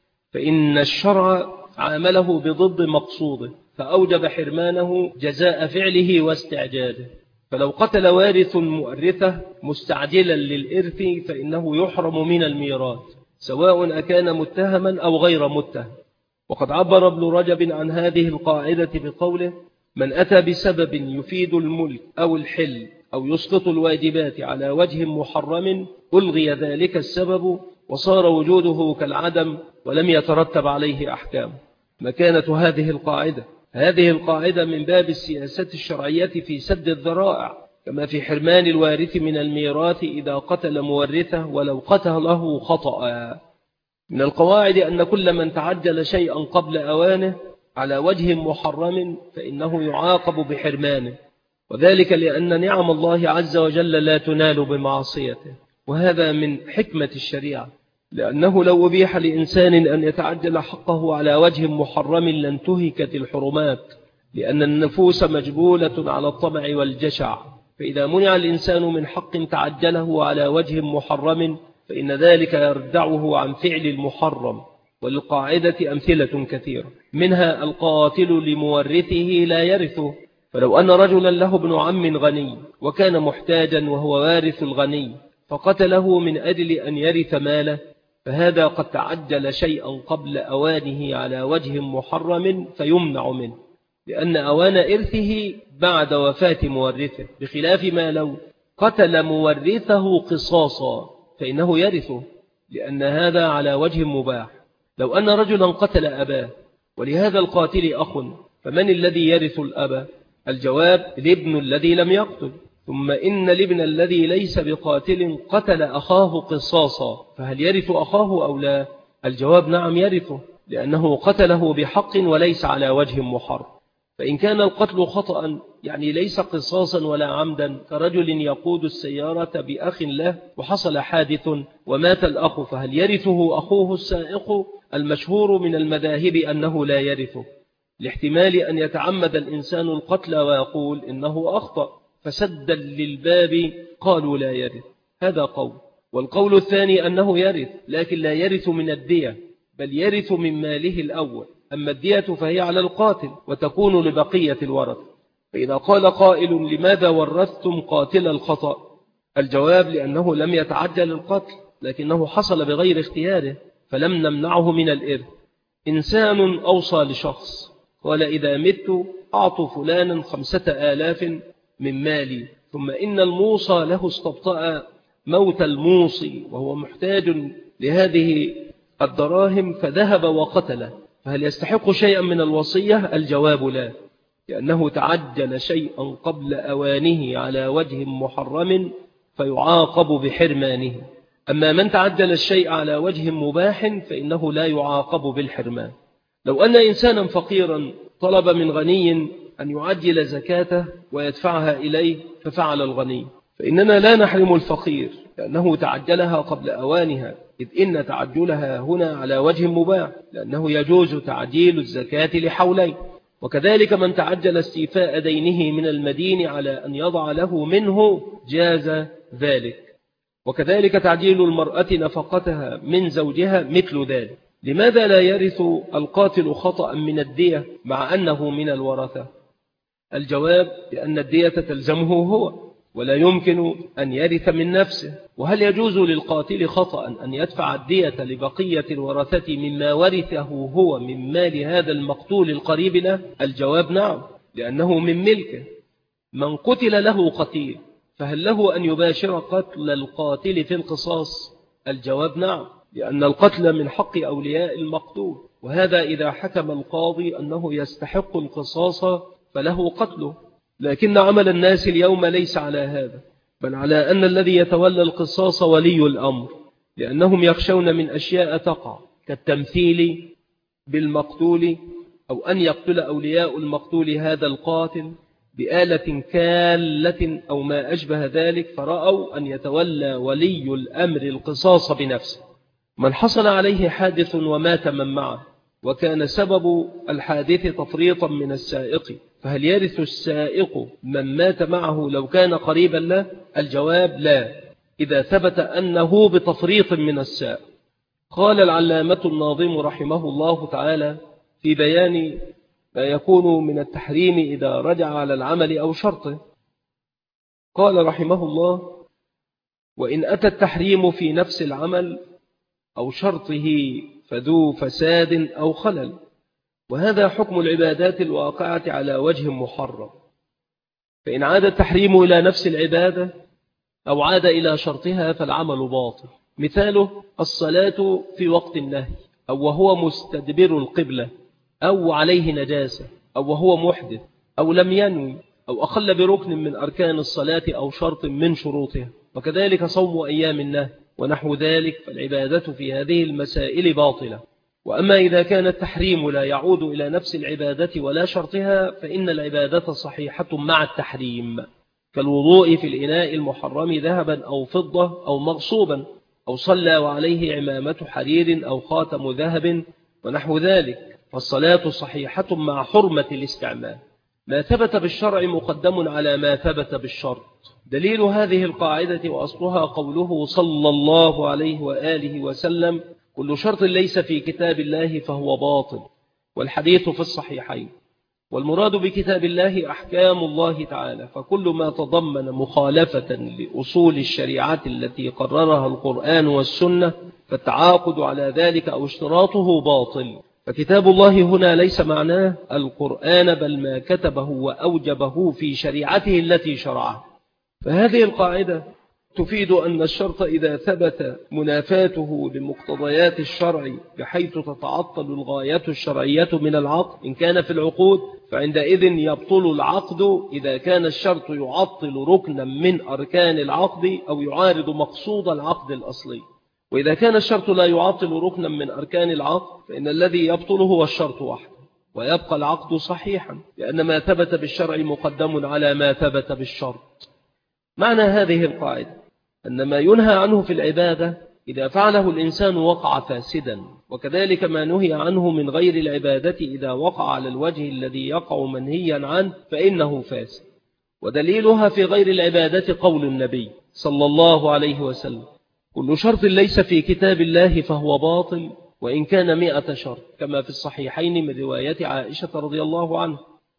فإن الشرع عامله بضد مقصوده، فأوجب حرمانه جزاء فعله واستعجاله. فلو قتل وارث مؤرثه مستعجلا للإرث فإنه يحرم من الميراث، سواء أكان متهما أو غير متهم. وقد عبر ابن رجب عن هذه القاعدة بقوله: من أتى بسبب يفيد الملك أو الحل أو يسقط الواجبات على وجه محرم ألغي ذلك السبب وصار وجوده كالعدم ولم يترتب عليه أحكام. مكانة هذه القاعدة: هذه القاعدة من باب السياسة الشرعية في سد الذرائع، كما في حرمان الوارث من الميراث إذا قتل مورثه ولو قتله خطأ. من القواعد أن كل من تعجل شيئا قبل أوانه على وجه محرم فإنه يعاقب بحرمانه، وذلك لأن نعم الله عز وجل لا تنال بمعصيته، وهذا من حكمة الشريعة، لأنه لو أبيح لإنسان أن يتعجل حقه على وجه محرم لانتهكت الحرمات، لأن النفوس مجبولة على الطمع والجشع، فإذا منع الإنسان من حق تعجله على وجه محرم فإن ذلك يردعه عن فعل المحرم. وللقاعدة أمثلة كثيرة، منها القاتل لمورثه لا يرثه، فلو أن رجلا له ابن عم غني وكان محتاجا وهو وارث الغني فقتله من أجل أن يرث ماله، فهذا قد تعجل شيئا قبل أوانه على وجه محرم فيمنع منه، لأن أوان إرثه بعد وفاة مورثه، بخلاف ما لو قتل مورثه قصاصا فإنه يرثه، لأن هذا على وجه مباح. لو أن رجلا قتل أباه ولهذا القاتل أخ، فمن الذي يرث الأب؟ الجواب: الابن الذي لم يقتل. ثم إن الابن الذي ليس بقاتل قتل أخاه قصاصا، فهل يرث أخاه أو لا؟ الجواب: نعم يرثه، لأنه قتله بحق وليس على وجه محرم. فإن كان القتل خطأ يعني ليس قصاصا ولا عمدا، كرجل يقود السيارة بأخ له وحصل حادث ومات الأخ، فهل يرثه أخوه السائق؟ المشهور من المذاهب أنه لا يرثه، لاحتمال أن يتعمد الإنسان القتل ويقول إنه أخطأ، فسدا للباب قالوا لا يرث. هذا قول. والقول الثاني أنه يرث، لكن لا يرث من الدية، بل يرث من ماله الأول. أما الدية فهي على القاتل وتكون لبقية الورث. فإذا قال قائل لماذا ورثتم قاتل الخطأ؟ الجواب لأنه لم يتعجل القتل، لكنه حصل بغير اختياره فلم نمنعه من الإرث. إنسان أوصى لشخص قال إذا مت أعطوا فلانا خمسة آلاف من مالي، ثم إن الموصى له استبطأ موت الموصي وهو محتاج لهذه الدراهم فذهب وقتله، فهل يستحق شيئا من الوصية؟ الجواب لا، لأنه تعجل شيئا قبل أوانه على وجه محرم فيعاقب بحرمانه. أما من تعجل الشيء على وجه مباح فإنه لا يعاقب بالحرمان. لو أن إنسانا فقيرا طلب من غني أن يعجل زكاته ويدفعها إليه ففعل الغني، فإننا لا نحرم الفقير لأنه تعجلها قبل أوانها، إذ إن تعجلها هنا على وجه مباح، لأنه يجوز تعجيل الزكاة لحولين. وكذلك من تعجل استيفاء دينه من المدين على أن يضع له منه جاز ذلك. وكذلك تعجيل المرأة نفقتها من زوجها مثل ذلك. لماذا لا يرث القاتل خطأ من الدية مع أنه من الورثة؟ الجواب لأن الدية تلزمه هو ولا يمكن أن يرث من نفسه. وهل يجوز للقاتل خطأ أن يدفع الدية لبقية الورثة مما ورثه هو من مال هذا المقتول القريب له؟ الجواب نعم، لأنه من ملكه. من قتل له قتيل فهل له أن يباشر قتل القاتل في القصاص؟ الجواب نعم، لأن القتل من حق أولياء المقتول، وهذا إذا حكم القاضي أنه يستحق القصاص فله قتله. لكن عمل الناس اليوم ليس على هذا، بل على أن الذي يتولى القصاص ولي الأمر، لأنهم يخشون من أشياء تقع كالتمثيل بالمقتول، أو أن يقتل أولياء المقتول هذا القاتل بآلة كالة أو ما أشبه ذلك، فرأوا أن يتولى ولي الأمر القصاص بنفسه. من حصل عليه حادث ومات من معه وكان سبب الحادث تفريطا من السائق، فهل يرث السائق من مات معه لو كان قريبا له؟ الجواب لا، إذا ثبت أنه بتفريط من السائق. قال العلامة الناظم رحمه الله تعالى في بيان ما يكون من التحريم إذا رجع على العمل أو شرطه، قال رحمه الله: وإن أتى التحريم في نفس العمل أو شرطه فذو فساد أو خلل، وهذا حكم العبادات الواقعة على وجه محرم. فإن عاد التحريم إلى نفس العبادة أو عاد إلى شرطها فالعمل باطل. مثاله الصلاة في وقت النهي، أو وهو مستدبر القبلة، أو عليه نجاسة، أو وهو محدث، أو لم ينوي، أو أخل بركن من أركان الصلاة أو شرط من شروطها. وكذلك صوم أيام النهي ونحو ذلك، فالعبادة في هذه المسائل باطلة. وأما إذا كان التحريم لا يعود إلى نفس العبادة ولا شرطها فإن العبادة صحيحة مع التحريم، كالوضوء في الإناء المحرم ذهبا أو فضة أو مغصوبا، أو صلى وعليه عمامة حرير أو خاتم ذهب ونحو ذلك، فالصلاة صحيحة مع حرمة الاستعمال. ما ثبت بالشرع مقدم على ما ثبت بالشرط. دليل هذه القاعدة وأصلها قوله صلى الله عليه وآله وسلم: كل شرط ليس في كتاب الله فهو باطل، والحديث في الصحيحين. والمراد بكتاب الله أحكام الله تعالى، فكل ما تضمن مخالفة لأصول الشريعة التي قررها القرآن والسنة فالتعاقد على ذلك أو اشتراطه باطل. فكتاب الله هنا ليس معناه القرآن، بل ما كتبه وأوجبه في شريعته التي شرعها. فهذه القاعدة تفيد أن الشرط إذا ثبت منافاته لمقتضيات الشرع بحيث تتعطل الغاية الشرعية من العقد إن كان في العقود، فعندئذ يبطل العقد إذا كان الشرط يعطل ركنا من أركان العقد أو يعارض مقصود العقد الأصلي. وإذا كان الشرط لا يعطل ركنا من أركان العقد فإن الذي يبطل هو الشرط وحده، ويبقى العقد صحيحا، لأن ما ثبت بالشرع مقدم على ما ثبت بالشرط. معنى هذه القاعدة أن ما ينهى عنه في العبادة إذا فعله الإنسان وقع فاسدا، وكذلك ما نهي عنه من غير العبادة إذا وقع على الوجه الذي يقع منهيا عنه فإنه فاسد. ودليلها في غير العبادة قول النبي صلى الله عليه وسلم: كل شرط ليس في كتاب الله فهو باطل وإن كان مئة شرط، كما في الصحيحين من رواية عائشة رضي الله عنها.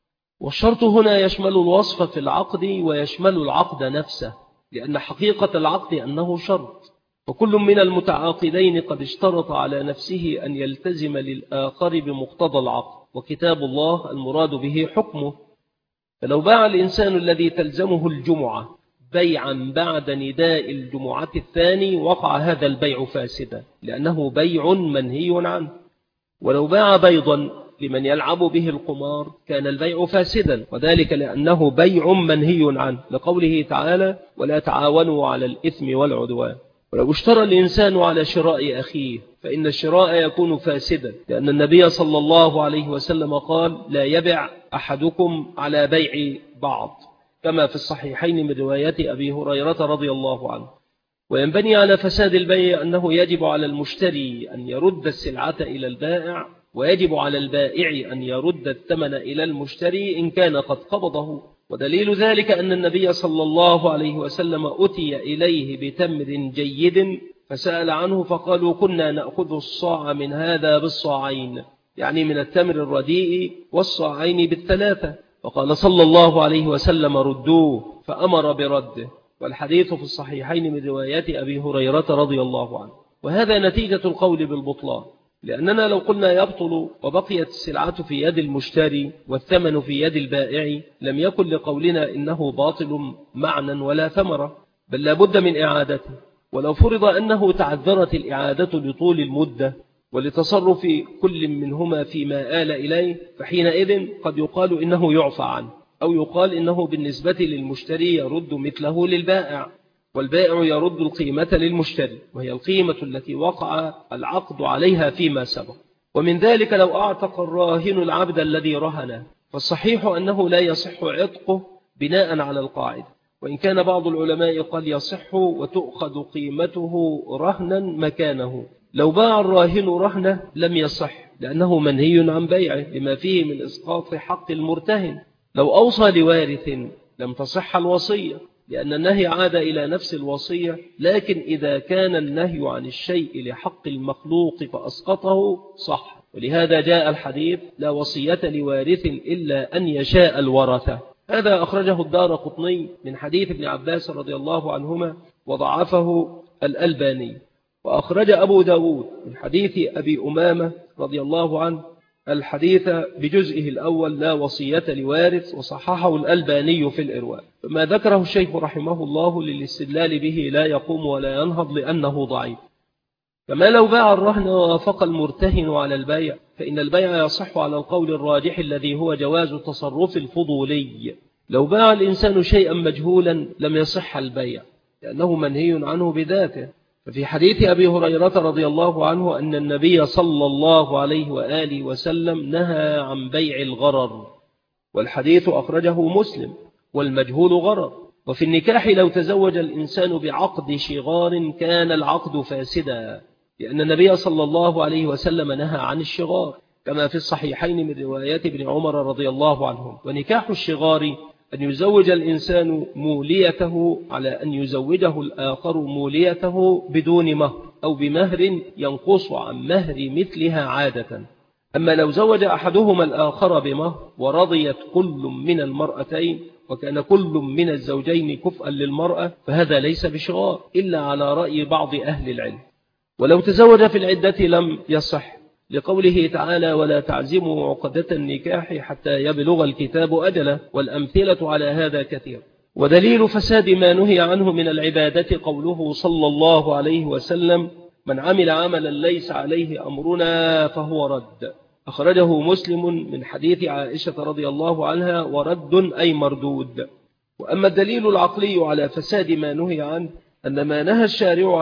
والشرط هنا يشمل الوصف في العقد ويشمل العقد نفسه، لأن حقيقة العقد أنه شرط، وكل من المتعاقدين قد اشترط على نفسه أن يلتزم للآخر بمقتضى العقد، وكتاب الله المراد به حكمه. فلو باع الإنسان الذي تلزمه الجمعة بيعا بعد نداء الجمعة الثاني وقع هذا البيع فاسدا، لأنه بيع منهي عنه. ولو باع بيضا لمن يلعب به القمار كان البيع فاسدا، وذلك لأنه بيع منهي عنه، لقوله تعالى: ولا تعاونوا على الإثم والعدوان. ولو اشترى الإنسان على شراء أخيه فإن الشراء يكون فاسدا، لأن النبي صلى الله عليه وسلم قال: لا يبع أحدكم على بيع بعض، كما في الصحيحين من رواية أبي هريرة رضي الله عنه. وينبني على فساد البيع أنه يجب على المشتري أن يرد السلعة إلى البائع، ويجب على البائع أن يرد الثمن إلى المشتري إن كان قد قبضه. ودليل ذلك أن النبي صلى الله عليه وسلم أتي إليه بتمر جيد فسأل عنه فقالوا: كنا نأخذ الصاع من هذا بالصاعين، يعني من التمر الرديء، والصاعين بالثلاثة. فقال صلى الله عليه وسلم: ردوه، فأمر برده. والحديث في الصحيحين من روايات أبي هريرة رضي الله عنه. وهذا نتيجة القول بالبطلان، لأننا لو قلنا يبطل وبقيت السلعة في يد المشتري والثمن في يد البائع لم يكن لقولنا إنه باطل معنى ولا ثمرة، بل لابد من إعادته. ولو فرض أنه تعذرت الإعادة لطول المدة ولتصرف كل منهما فيما آل إليه، فحينئذ قد يقال إنه يعفى عنه، أو يقال إنه بالنسبة للمشتري يرد مثله للبائع، والبائع يرد القيمة للمشتري، وهي القيمة التي وقع العقد عليها فيما سبق. ومن ذلك لو أعتق الراهن العبد الذي رهنه، فالصحيح أنه لا يصح عتقه بناء على القاعدة، وإن كان بعض العلماء قال يصح وتؤخذ قيمته رهنا مكانه. لو باع الراهن رهنه لم يصح، لأنه منهي عن بيعه لما فيه من إسقاط حق المرتهن. لو أوصى لوارث لم تصح الوصية، لأن النهي عاد إلى نفس الوصية، لكن إذا كان النهي عن الشيء لحق المخلوق فأسقطه صح. ولهذا جاء الحديث: لا وصية لوارث إلا أن يشاء الورثة. هذا أخرجه الدارقطني من حديث ابن عباس رضي الله عنهما، وضعفه الألباني. وأخرج أبو داود من حديث أبي أمامة رضي الله عنه الحديث بجزئه الأول: لا وصية لوارث، وصححه الألباني في الإرواء. فما ذكره الشيخ رحمه الله للاستدلال به لا يقوم ولا ينهض لأنه ضعيف. كما لو باع الرهن ووافق المرتهن على البيع فإن البيع يصح على القول الراجح الذي هو جواز التصرف الفضولي. لو باع الإنسان شيئا مجهولا لم يصح البيع، لأنه منهي عنه بذاته. ففي حديث أبي هريرة رضي الله عنه أن النبي صلى الله عليه وآله وسلم نهى عن بيع الغرر، والحديث أخرجه مسلم، والمجهول غرر. وفي النكاح لو تزوج الإنسان بعقد شغار كان العقد فاسدا، لأن النبي صلى الله عليه وسلم نهى عن الشغار، كما في الصحيحين من روايات ابن عمر رضي الله عنهم. ونكاح الشغار أن يزوج الإنسان موليته على أن يزوجه الآخر موليته بدون مهر أو بمهر ينقص عن مهر مثلها عادة. أما لو زوج أحدهما الآخر بمهر ورضيت كل من المرأتين وكان كل من الزوجين كفءا للمرأة فهذا ليس بشغار إلا على رأي بعض أهل العلم. ولو تزوج في العدة لم يصح، لقوله تعالى: ولا تعزموا عقدة النكاح حتى يبلغ الكتاب أجله. والأمثلة على هذا كثير. ودليل فساد ما نهي عنه من العبادة قوله صلى الله عليه وسلم: من عمل عملا ليس عليه أمرنا فهو رد. أخرجه مسلم من حديث عائشة رضي الله عنها: ورد أي مردود. وأما الدليل العقلي على فساد ما نهي عنه أن ما نهى الشارع عنه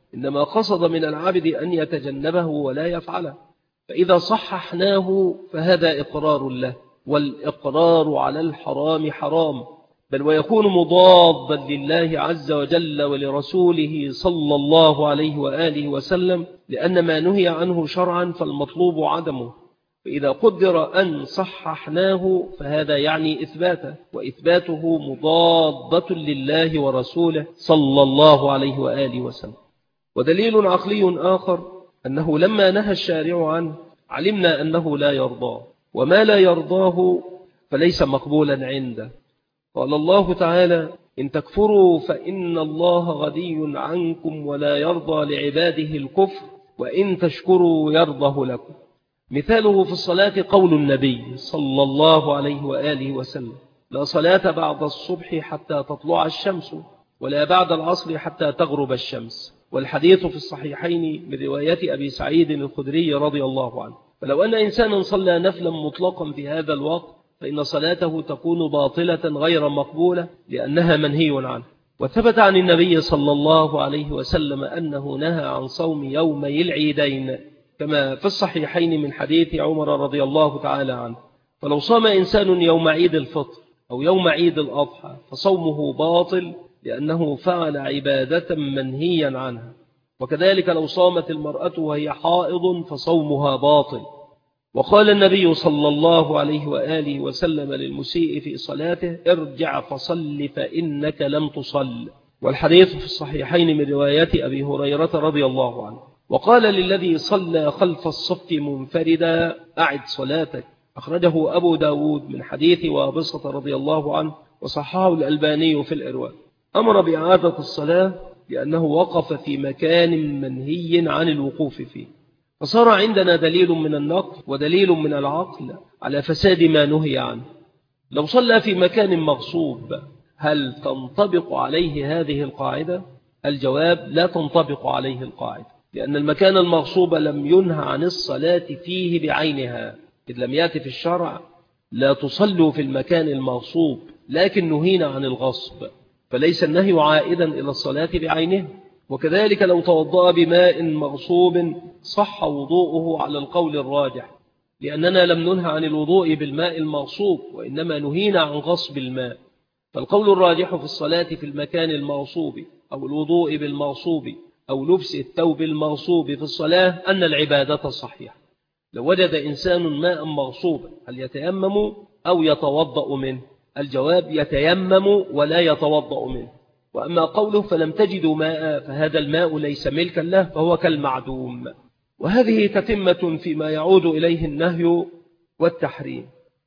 إنما قصد من العبد أن يتجنبه ولا يفعله، فإذا صححناه فهذا إقرار له، والإقرار على الحرام حرام، بل ويكون مضادا لله عز وجل ولرسوله صلى الله عليه وآله وسلم، لأن ما نهي عنه شرعا فالمطلوب عدمه. فإذا قدر أن صححناه فهذا يعني إثباته، وإثباته مضادة لله ورسوله صلى الله عليه وآله وسلم. ودليل عقلي آخر أنه لما نهى الشارع عنه علمنا أنه لا يرضاه، وما لا يرضاه فليس مقبولا عنده. قال الله تعالى: إن تكفروا فإن الله غني عنكم ولا يرضى لعباده الكفر وإن تشكروا يرضه لكم. مثاله في الصلاة قول النبي صلى الله عليه وآله وسلم: لا صلاة بعد الصبح حتى تطلع الشمس ولا بعد العصر حتى تغرب الشمس. والحديث في الصحيحين من رواية أبي سعيد الخدري رضي الله عنه. فلو أن إنسانا صلى نفلا مطلقا في هذا الوقت فإن صلاته تكون باطلة غير مقبولة لأنها منهي عنه. وثبت عن النبي صلى الله عليه وسلم أنه نهى عن صوم يومي العيدين كما في الصحيحين من حديث عمر رضي الله تعالى عنه. فلو صام إنسان يوم عيد الفطر أو يوم عيد الأضحى فصومه باطل لأنه فعل عبادة منهيا عنها. وكذلك لو صامت المرأة وهي حائض فصومها باطل. وقال النبي صلى الله عليه وآله وسلم للمسيء في صلاته: ارجع فصل فإنك لم تصل. والحديث في الصحيحين من رواية أبي هريرة رضي الله عنه. وقال للذي صلى خلف الصف منفردا: أعد صلاتك. أخرجه أبو داود من حديث وابصة رضي الله عنه، وصححه الألباني في الإرواء. أمر بإعادة الصلاة لأنه وقف في مكان منهي عن الوقوف فيه. فصار عندنا دليل من النقل ودليل من العقل على فساد ما نهي عنه. لو صلى في مكان مغصوب هل تنطبق عليه هذه القاعدة؟ الجواب: لا تنطبق عليه القاعدة، لأن المكان المغصوب لم ينهى عن الصلاة فيه بعينها، إذ لم يأتي في الشرع لا تصلوا في المكان المغصوب، لكن نهينا عن الغصب، فليس النهي عائدا إلى الصلاة بعينها. وكذلك لو توضأ بماء مغصوب صح وضوءه على القول الراجح، لأننا لم ننهى عن الوضوء بالماء المغصوب، وإنما نهينا عن غصب الماء. فالقول الراجح في الصلاة في المكان المغصوب أو الوضوء بالمغصوب أو لبس الثوب المغصوب في الصلاة أن العبادة صحيحة. لو وجد إنسان ماء مغصوبا هل يتيمم أو يتوضأ منه؟ الجواب: يتيمم ولا يتوضأ منه. وأما قوله فلم تجدوا ماء فهذا الماء ليس ملكا له، فهو كالمعدوم. وهذه تتمة فيما يعود إليه النهي والتحريم.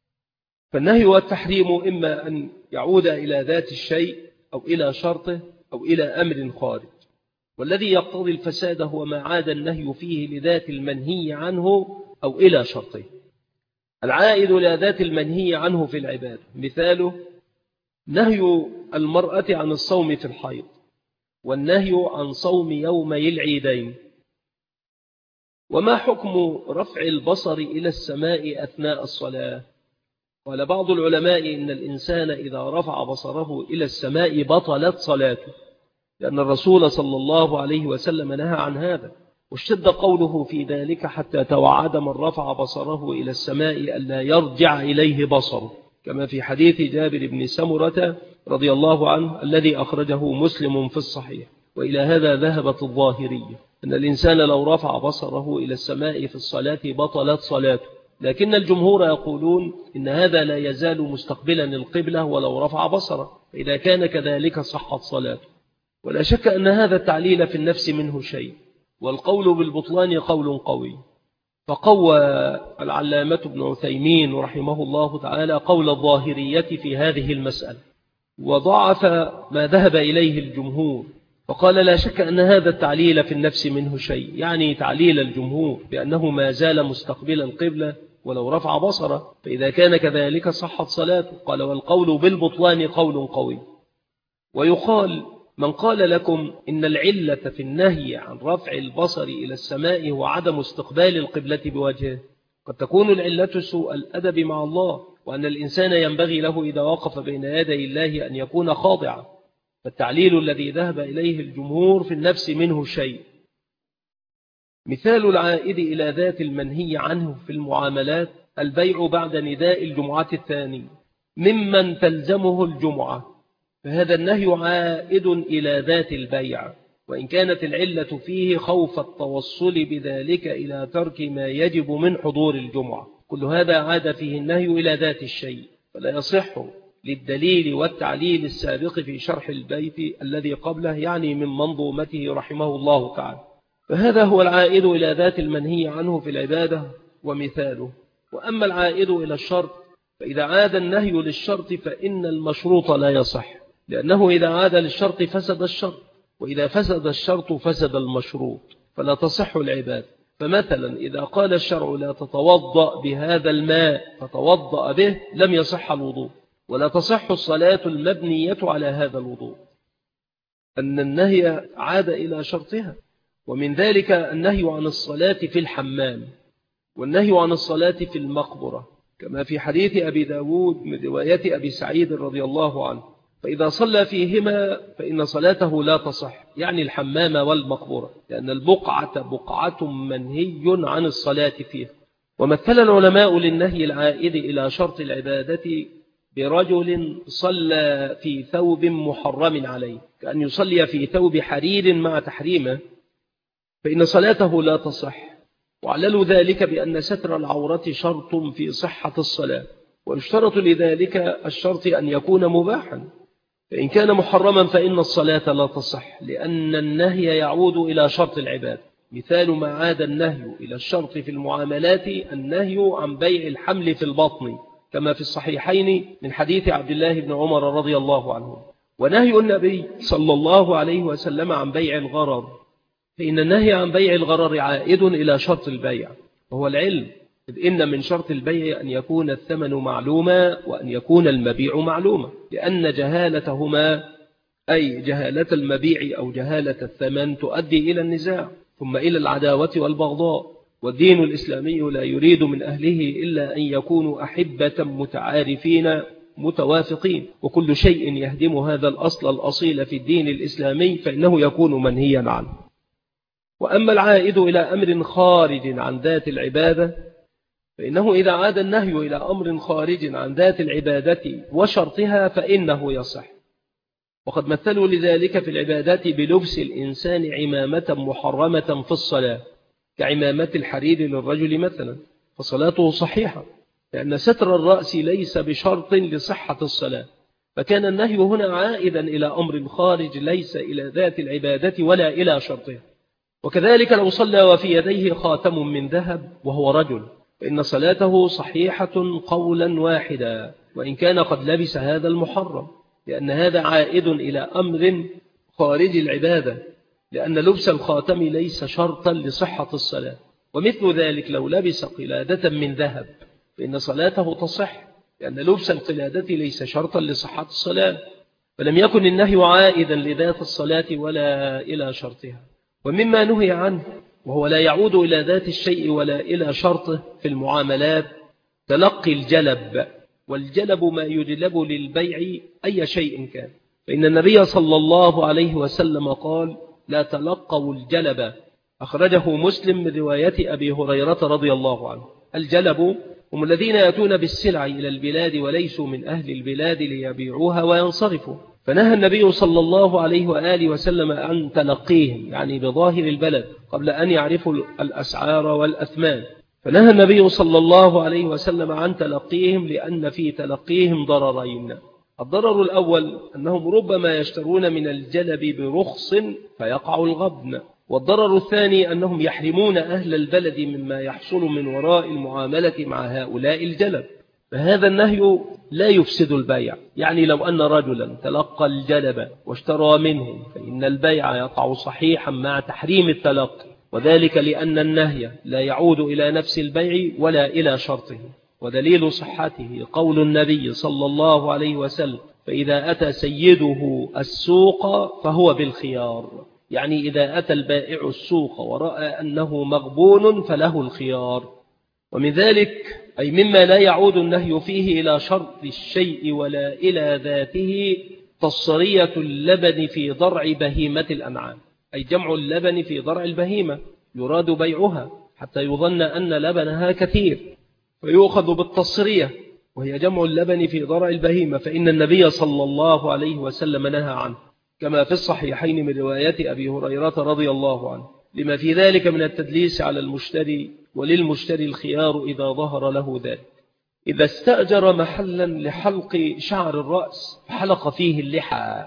فالنهي والتحريم إما أن يعود إلى ذات الشيء أو إلى شرطه أو إلى أمر خارج، والذي يقتضي الفساد هو ما عاد النهي فيه لذات المنهي عنه أو إلى شرطه. العائد إلى ذات المنهي عنه في العبادة مثاله نهي المرأة عن الصوم في الحيض، والنهي عن صوم يومي العيدين. وما حكم رفع البصر إلى السماء أثناء الصلاة؟ قال بعض العلماء إن الإنسان إذا رفع بصره إلى السماء بطلت صلاته، لأن الرسول صلى الله عليه وسلم نهى عن هذا، واشتد قوله في ذلك حتى توعد من رفع بصره إلى السماء ألا يرجع إليه بصره، كما في حديث جابر بن سمرة رضي الله عنه الذي أخرجه مسلم في الصحيح. وإلى هذا ذهبت الظاهرية، أن الإنسان لو رفع بصره إلى السماء في الصلاة بطلت صلاته، لكن الجمهور يقولون إن هذا لا يزال مستقبلا القبلة ولو رفع بصره، فإذا كان كذلك صحت صلاته. ولا شك أن هذا التعليل في النفس منه شيء، والقول بالبطلان قول قوي. فقوى العلامة ابن عثيمين رحمه الله تعالى قول الظاهرية في هذه المسألة، وضعف ما ذهب إليه الجمهور، فقال لا شك أن هذا التعليل في النفس منه شيء، يعني تعليل الجمهور بأنه ما زال مستقبل القبلة ولو رفع بصره، فإذا كان كذلك صحت صلاته. قال والقول بالبطلان قول قوي. ويقال من قال لكم إن العلة في النهي عن رفع البصر إلى السماء هو عدم استقبال القبلة بوجهه، قد تكون العلة سوء الأدب مع الله، وأن الإنسان ينبغي له إذا وقف بين يدي الله أن يكون خاضعا. فالتعليل الذي ذهب إليه الجمهور في النفس منه شيء، مثال العائد إلى ذات المنهي عنه في المعاملات البيع بعد نداء الجمعة الثاني ممن تلزمه الجمعة، فهذا النهي عائد إلى ذات البيع، وإن كانت العلة فيه خوف التوصل بذلك إلى ترك ما يجب من حضور الجمعة. كل هذا عاد فيه النهي إلى ذات الشيء، فلا يصح للدليل والتعليل السابق في شرح البيت الذي قبله، يعني من منظومته رحمه الله تعالى. فهذا هو العائد إلى ذات المنهي عنه في العبادة ومثاله. وأما العائد إلى الشرط، فإذا عاد النهي للشرط فإن المشروط لا يصح، لأنه إذا عاد للشرط فسد الشرط، وإذا فسد الشرط فسد المشروط، فلا تصح العبادة. فمثلا إذا قال الشرع لا تتوضأ بهذا الماء فتوضأ به، لم يصح الوضوء، ولا تصح الصلاة المبنية على هذا الوضوء، أن النهي عاد إلى شرطها. ومن ذلك النهي عن الصلاة في الحمام، والنهي عن الصلاة في المقبرة، كما في حديث أبي داود من رواية أبي سعيد رضي الله عنه: فإذا صلى فيهما فإن صلاته لا تصح، يعني الحمام والمقبرة، لأن البقعة بقعة منهي عن الصلاة فيها. ومثل العلماء للنهي العائد إلى شرط العبادة برجل صلى في ثوب محرم عليه، كأن يصلي في ثوب حرير مع تحريمه، فإن صلاته لا تصح. وعللوا ذلك بأن ستر العورة شرط في صحة الصلاة، ويشترط لذلك الشرط أن يكون مباحا، فإن كان محرما فإن الصلاة لا تصح، لأن النهي يعود إلى شرط العباد. مثال ما عاد النهي إلى الشرط في المعاملات النهي عن بيع الحمل في البطن، كما في الصحيحين من حديث عبد الله بن عمر رضي الله عنه. ونهي النبي صلى الله عليه وسلم عن بيع الغرر، فإن النهي عن بيع الغرر عائد إلى شرط البيع، وهو العلم، إذ إن من شرط البيع أن يكون الثمن معلوما وأن يكون المبيع معلوما، لأن جهالتهما أي جهالة المبيع أو جهالة الثمن تؤدي إلى النزاع ثم إلى العداوة والبغضاء. والدين الإسلامي لا يريد من أهله إلا أن يكونوا أحبة متعارفين متوافقين، وكل شيء يهدم هذا الأصل الأصيل في الدين الإسلامي فإنه يكون منهيا عنه. وأما العائد إلى أمر خارج عن ذات العبادة، فإنه إذا عاد النهي إلى أمر خارج عن ذات العبادة وشرطها فإنه يصح. وقد مثلوا لذلك في العبادات بلبس الإنسان عمامة محرمة في الصلاة، كعمامة الحرير للرجل مثلا، فصلاته صحيحة، لأن ستر الرأس ليس بشرط لصحة الصلاة، فكان النهي هنا عائدا إلى أمر خارج ليس إلى ذات العبادة ولا إلى شرطها. وكذلك لو صلى وفي يديه خاتم من ذهب وهو رجل، فإن صلاته صحيحة قولا واحدا، وإن كان قد لبس هذا المحرم، لأن هذا عائد إلى أمر خارج العبادة، لأن لبس الخاتم ليس شرطا لصحة الصلاة. ومثل ذلك لو لبس قلادة من ذهب فإن صلاته تصح، لأن لبس القلادة ليس شرطا لصحة الصلاة، فلم يكن النهي عائدا لذات الصلاة ولا إلى شرطها. ومما نهي عنه وهو لا يعود إلى ذات الشيء ولا إلى شرطه في المعاملات تلقي الجلب، والجلب ما يجلب للبيع أي شيء كان، فإن النبي صلى الله عليه وسلم قال: لا تلقوا الجلب، أخرجه مسلم من رواية أبي هريرة رضي الله عنه. الجلب هم الذين يأتون بالسلع إلى البلاد وليسوا من أهل البلاد ليبيعوها وينصرفوا، فنهى النبي صلى الله عليه وآله وسلم عن تلقيهم، يعني بظاهر البلد، قبل أن يعرفوا الأسعار والأثمان. فنهى النبي صلى الله عليه وسلم عن تلقيهم لأن في تلقيهم ضررين: الضرر الأول أنهم ربما يشترون من الجلب برخص فيقع الغبن، والضرر الثاني أنهم يحرمون أهل البلد مما يحصل من وراء المعاملة مع هؤلاء الجلب. فهذا النهي لا يفسد البيع، يعني لو أن رجلا تلقى الجلب واشترى منه فإن البيع يقع صحيحا مع تحريم التلقي، وذلك لأن النهي لا يعود إلى نفس البيع ولا إلى شرطه. ودليل صحته قول النبي صلى الله عليه وسلم: فإذا أتى سيده السوق فهو بالخيار، يعني إذا أتى البائع السوق ورأى أنه مغبون فله الخيار. ومن ذلك أي مما لا يعود النهي فيه إلى شرط الشيء ولا إلى ذاته تصرية اللبن في ضرع بهيمة الأنعام، أي جمع اللبن في ضرع البهيمة، يراد بيعها حتى يظن أن لبنها كثير، فيؤخذ بالتصرية وهي جمع اللبن في ضرع البهيمة، فإن النبي صلى الله عليه وسلم نهى عنه، كما في الصحيحين من رواية أبي هريرة رضي الله عنه، لما في ذلك من التدليس على المشتري، وللمشتري الخيار إذا ظهر له ذلك. إذا استأجر محلا لحلق شعر الرأس فحلق فيه اللحى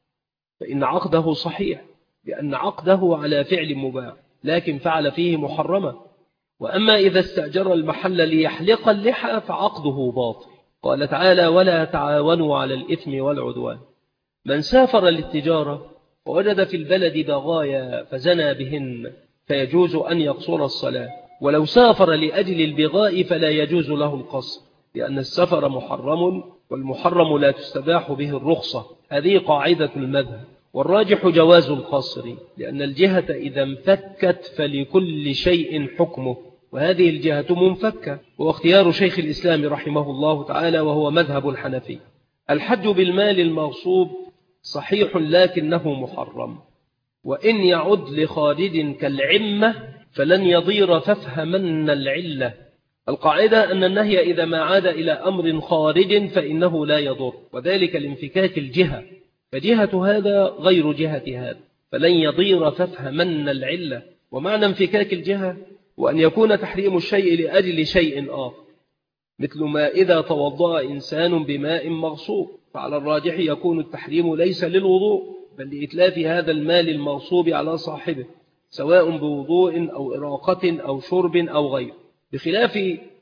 فإن عقده صحيح، لأن عقده على فعل مباح، لكن فعل فيه محرمة. وأما إذا استأجر المحل ليحلق اللحى فعقده باطل. قال تعالى: ولا تعاونوا على الإثم والعدوان. من سافر للتجارة ووجد في البلد بغايا فزنى بهن فيجوز أن يقصر الصلاة، ولو سافر لأجل البغاء فلا يجوز له القصر، لأن السفر محرم، والمحرم لا تستباح به الرخصة. هذه قاعدة المذهب، والراجح جواز القصر، لأن الجهة إذا انفكت فلكل شيء حكمه، وهذه الجهة منفكة، واختيار شيخ الإسلام رحمه الله تعالى وهو مذهب الحنفي. الحج بالمال المغصوب صحيح لكنه محرم، وإن يعد لخارج كالعمة فلن يضير فافهمن العلة. القاعدة أن النهي إذا ما عاد إلى أمر خارج فإنه لا يضر، وذلك لانفكاك الجهة، فجهة هذا غير جهة هذا، فلن يضير فافهمن العلة. ومعنى انفكاك الجهة وأن يكون تحريم الشيء لأجل شيء آخر، مثل ما إذا توضأ إنسان بماء مغصوب، فعلى الراجح يكون التحريم ليس للوضوء بل لإتلاف هذا المال المغصوب على صاحبه، سواء بوضوء أو إراقة أو شرب أو غير، بخلاف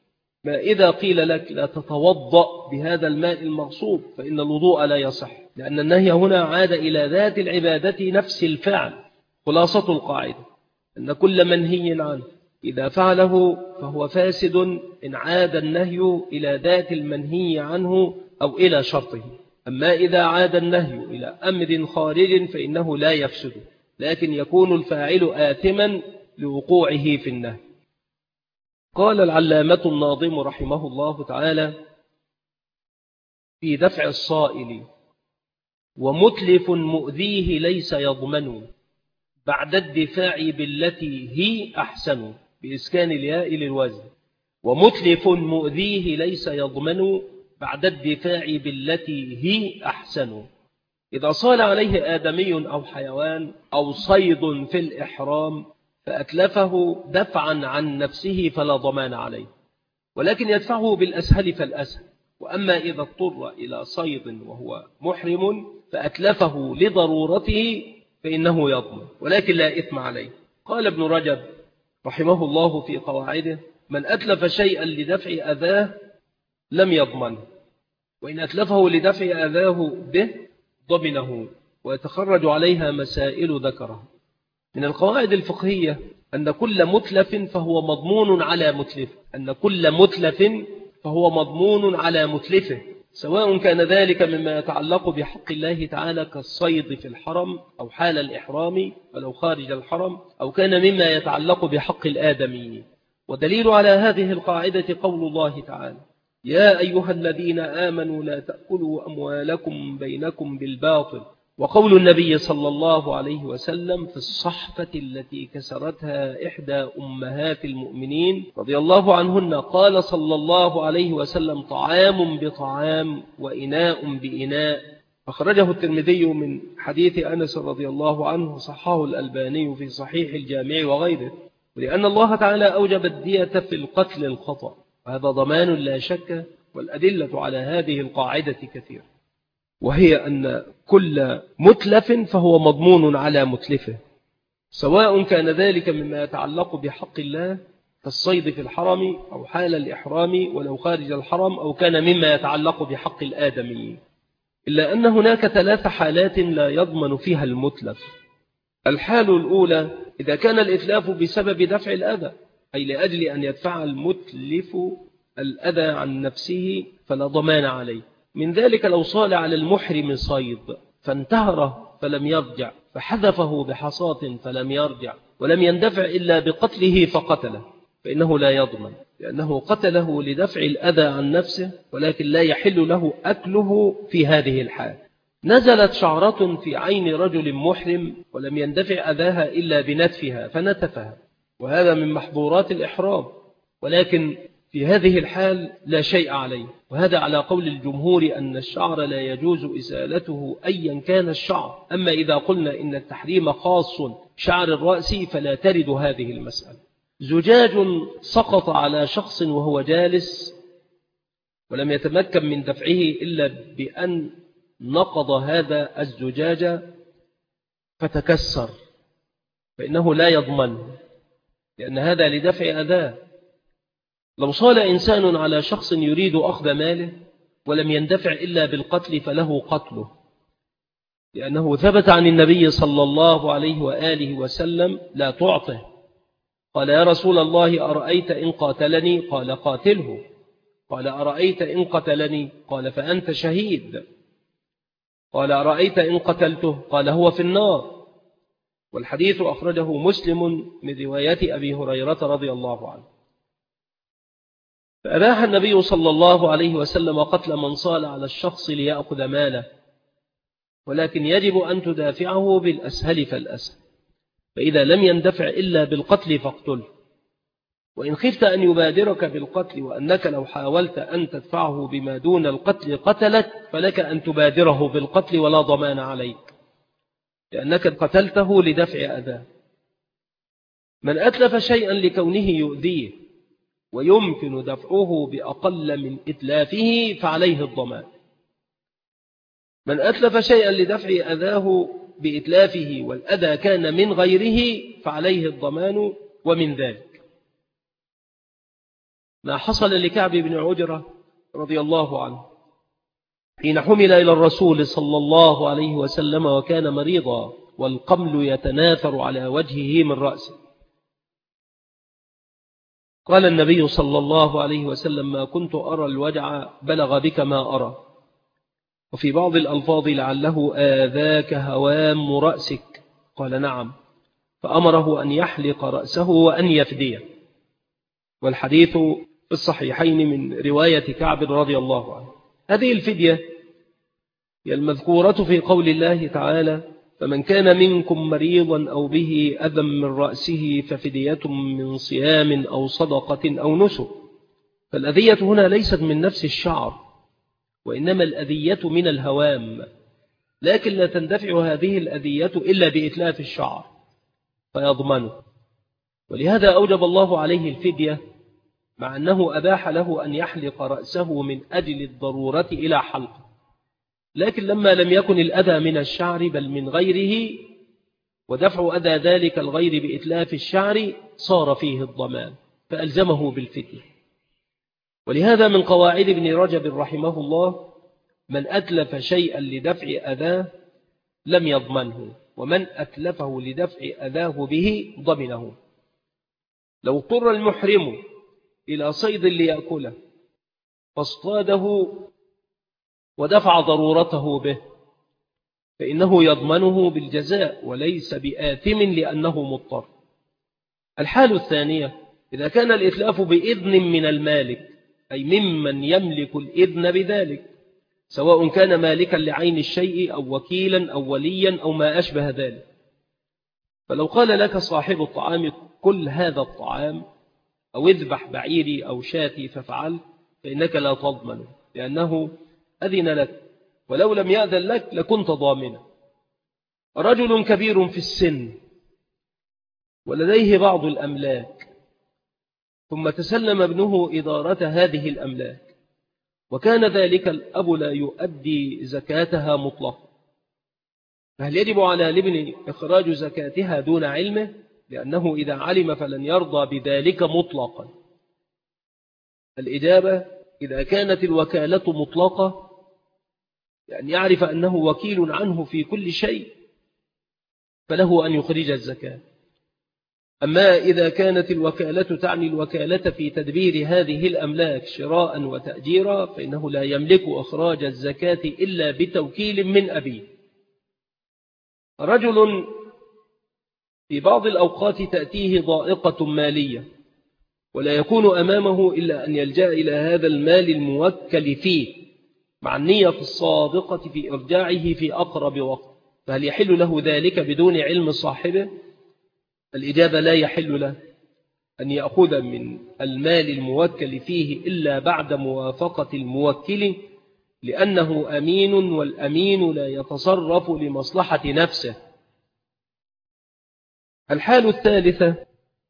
ما إذا قيل لك لا تتوضأ بهذا الماء المغصوب فإن الوضوء لا يصح، لأن النهي هنا عاد إلى ذات العبادة نفس الفعل. خلاصة القاعدة أن كل منهي عنه إذا فعله فهو فاسد إن عاد النهي إلى ذات المنهي عنه أو إلى شرطه. أما إذا عاد النهي إلى أمر خارج فإنه لا يفسد، لكن يكون الفاعل آثما لوقوعه في النهي. قال العلامة الناظم رحمه الله تعالى في دفع الصائل: ومتلف مؤذيه ليس يضمن بعد الدفاع بالتي هي أحسن، بإسكان الياء للوزن. ومتلف مؤذيه ليس يضمن بعد الدفاع بالتي هي أحسن. إذا صال عليه آدمي أو حيوان أو صيد في الإحرام فأتلفه دفعا عن نفسه فلا ضمان عليه، ولكن يدفعه بالأسهل فالأسهل. وأما إذا اضطر إلى صيد وهو محرم فأتلفه لضرورته فإنه يضمن، ولكن لا إثم عليه. قال ابن رجب رحمه الله في قواعده: من أتلف شيئا لدفع أذاه لم يضمنه، وإن أتلفه لدفع أذاه به ضمنه. ويتخرج عليها مسائل ذكرها. من القواعد الفقهية أن كل متلف فهو مضمون على متلفه، أن كل متلف فهو مضمون على متلفه، سواء كان ذلك مما يتعلق بحق الله تعالى كالصيد في الحرم أو حال الإحرام ولو خارج الحرم، أو كان مما يتعلق بحق الآدمي. ودليل على هذه القاعدة قول الله تعالى: يا أيها الذين آمنوا لا تأكلوا أموالكم بينكم بالباطل، وقول النبي صلى الله عليه وسلم في الصحفة التي كسرتها إحدى أمهات المؤمنين رضي الله عنهن، قال صلى الله عليه وسلم: طعام بطعام وإناء بإناء. أخرجه الترمذي من حديث أنس رضي الله عنه، صححه الألباني في صحيح الجامع وغيره. ولأن الله تعالى أوجب الدية في القتل الخطأ، وهذا ضمان لا شك، والأدلة على هذه القاعدة كثيرة، وهي أن كل متلف فهو مضمون على متلفه، سواء كان ذلك مما يتعلق بحق الله كالصيد في الحرم أو حال الإحرام ولو خارج الحرم، أو كان مما يتعلق بحق الآدمي. إلا أن هناك ثلاث حالات لا يضمن فيها المتلف. الحال الأولى إذا كان الإتلاف بسبب دفع الأذى، أي لأجل أن يدفع المتلف الأذى عن نفسه فلا ضمان عليه. من ذلك لو صال على المحرم صيد فانتهره فلم يرجع، فحذفه بحصاة فلم يرجع، ولم يندفع إلا بقتله فقتله، فإنه لا يضمن، لأنه قتله لدفع الأذى عن نفسه، ولكن لا يحل له أكله في هذه الحال. نزلت شعرة في عين رجل محرم ولم يندفع أذاها إلا بنتفها فنتفها، وهذا من محظورات الإحرام، ولكن في هذه الحال لا شيء عليه، وهذا على قول الجمهور أن الشعر لا يجوز إزالته أيا كان الشعر. أما إذا قلنا إن التحريم خاص شعر الرأس فلا ترد هذه المسألة. زجاج سقط على شخص وهو جالس ولم يتمكن من دفعه إلا بأن نقض هذا الزجاج فتكسر، فإنه لا يضمن، لأن هذا لدفع أذاه. لو صال إنسان على شخص يريد أخذ ماله ولم يندفع إلا بالقتل فله قتله، لأنه ثبت عن النبي صلى الله عليه وآله وسلم لا تعطه. قال يا رسول الله أرأيت إن قاتلني؟ قال قاتله. قال أرأيت إن قتلني؟ قال فأنت شهيد. قال أرأيت إن قتلته؟ قال هو في النار. والحديث أخرجه مسلم من رواية أبي هريرة رضي الله عنه. فأباح النبي صلى الله عليه وسلم قتل من صال على الشخص ليأخذ ماله، ولكن يجب أن تدافعه بالأسهل فالأسهل، فإذا لم يندفع إلا بالقتل فاقتله. وإن خفت أن يبادرك بالقتل وأنك لو حاولت أن تدفعه بما دون القتل قتلك، فلك أن تبادره بالقتل ولا ضمان عليك، لأنك قتلته لدفع أذاه. من أتلف شيئا لكونه يؤذيه ويمكن دفعه بأقل من إتلافه فعليه الضمان. من أتلف شيئا لدفع أذاه بإتلافه والأذى كان من غيره فعليه الضمان. ومن ذلك ما حصل لكعب بن عجرة رضي الله عنه حين حمل إلى الرسول صلى الله عليه وسلم وكان مريضا والقمل يتناثر على وجهه من رأسه. قال النبي صلى الله عليه وسلم ما كنت أرى الوجع بلغ بك ما أرى. وفي بعض الألفاظ لعله آذاك هوام رأسك؟ قال نعم. فأمره أن يحلق رأسه وأن يفديه. والحديث في الصحيحين من رواية كعب رضي الله عنه. هذه الفدية هي المذكورة في قول الله تعالى فمن كان منكم مريضا أو به أذى من رأسه ففدية من صيام أو صدقة أو نسك. فالأذية هنا ليست من نفس الشعر، وإنما الأذية من الهوام، لكن لا تندفع هذه الأذية إلا بإتلاف الشعر فيضمنه. ولهذا أوجب الله عليه الفدية، مع أنه أباح له أن يحلق رأسه من أجل الضرورة إلى حلقه، لكن لما لم يكن الأذى من الشعر بل من غيره ودفع أذى ذلك الغير بإتلاف الشعر صار فيه الضمان فألزمه بالفدية. ولهذا من قواعد ابن رجب رحمه الله من أتلف شيئا لدفع أذاه لم يضمنه، ومن أتلفه لدفع أذاه به ضمنه. لو اضطر المحرم إلى صيد ليأكله فاصطاده ودفع ضرورته به فإنه يضمنه بالجزاء وليس بآثم لأنه مضطر. الحال الثانية إذا كان الإتلاف بإذن من المالك، أي ممن يملك الإذن بذلك، سواء كان مالكا لعين الشيء أو وكيلا أو وليا أو ما أشبه ذلك. فلو قال لك صاحب الطعام كل هذا الطعام أو اذبح بعيري أو شاتي ففعل، فإنك لا تضمنه لأنه أذن لك، ولو لم يأذن لك لكنت ضامنا. رجل كبير في السن ولديه بعض الأملاك، ثم تسلم ابنه إدارة هذه الأملاك، وكان ذلك الأب لا يؤدي زكاتها مطلقا، فهل يجب على الابن إخراج زكاتها دون علمه؟ لأنه إذا علم فلن يرضى بذلك مطلقا. الإجابة إذا كانت الوكالة مطلقة، يعني يعرف أنه وكيل عنه في كل شيء، فله أن يخرج الزكاة. أما إذا كانت الوكالة تعني الوكالة في تدبير هذه الأملاك شراء وتأجيرا، فإنه لا يملك إخراج الزكاة إلا بتوكيل من أبيه. رجل في بعض الأوقات تأتيه ضائقة مالية ولا يكون أمامه إلا أن يلجأ إلى هذا المال الموكل فيه مع النية الصادقة في إرجاعه في أقرب وقت، فهل يحل له ذلك بدون علم صاحبه؟ الإجابة لا يحل له، أن يأخذ من المال الموكل فيه إلا بعد موافقة الموكل لأنه أمين، والأمين لا يتصرف لمصلحة نفسه. الحال الثالثة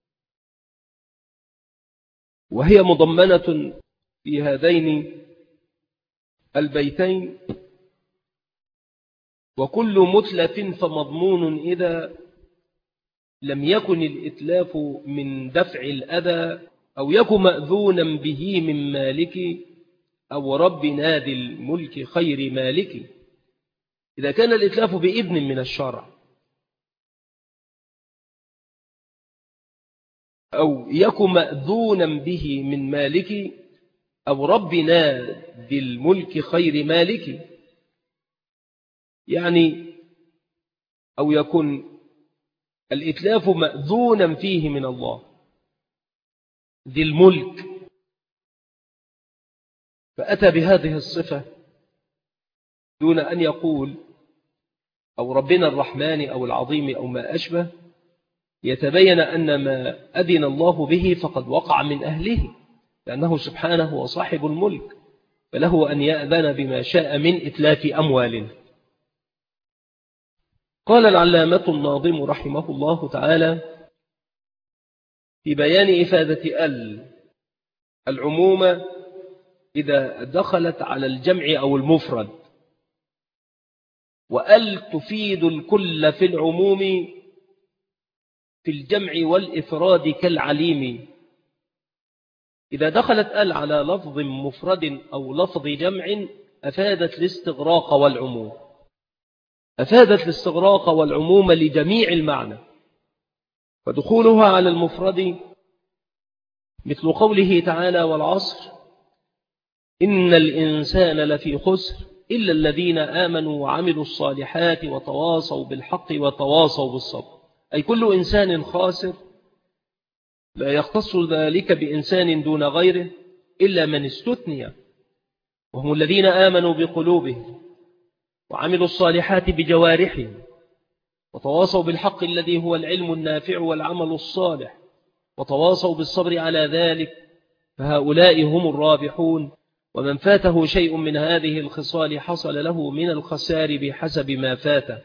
وهي مضمنة في هذين البيتين: وكل متلف فمضمون إذا لم يكن الإتلاف من دفع الأذى أو يكن مأذونا به من مالك أو رب نادي الملك خير مالك. إذا كان الإتلاف بإذن من الشرع أو يكن مأذونا به من مالك أو رب نادي الملك خير مالك، يعني أو يكون الإتلاف مأذونا فيه من الله ذي الملك، فأتى بهذه الصفة دون أن يقول أو ربنا الرحمن أو العظيم أو ما أشبه، يتبين أن ما أذن الله به فقد وقع من أهله، لأنه سبحانه هو صاحب الملك، فله أن يأذن بما شاء من إتلاف أموال. قال العلامة الناظم رحمه الله تعالى في بيان إفادة ال العموم إذا دخلت على الجمع أو المفرد، وأل تفيد الكل في العموم في الجمع والإفراد كالعليم. إذا دخلت أل على لفظ مفرد أو لفظ جمع أفادت الاستغراق والعموم، أفادت الاستغراق والعموم لجميع المعنى. فدخولها على المفرد مثل قوله تعالى: والعصر إن الإنسان لفي خسر إلا الذين آمنوا وعملوا الصالحات وتواصوا بالحق وتواصوا بالصبر، أي كل إنسان خاسر، لا يختص ذلك بإنسان دون غيره إلا من استثني، وهم الذين آمنوا بقلوبهم وعملوا الصالحات بجوارحهم وتواصوا بالحق الذي هو العلم النافع والعمل الصالح وتواصوا بالصبر على ذلك، فهؤلاء هم الرابحون. ومن فاته شيء من هذه الخصال حصل له من الخسار بحسب ما فاته.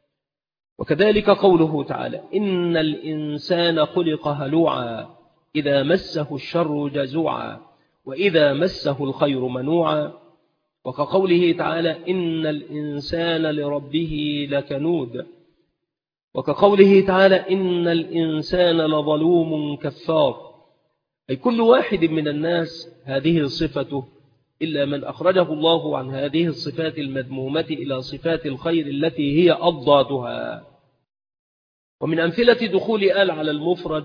وكذلك قوله تعالى: إن الإنسان خلق هلوعا إذا مسه الشر جزوعا وإذا مسه الخير منوعا. وكقوله تعالى: إن الإنسان لربه لكنود. وكقوله تعالى: إن الإنسان لظلوم كفار، أي كل واحد من الناس هذه صفته، إلا من أخرجه الله عن هذه الصفات المذمومة إلى صفات الخير التي هي أضدادها. ومن أمثلة دخول آل على المفرد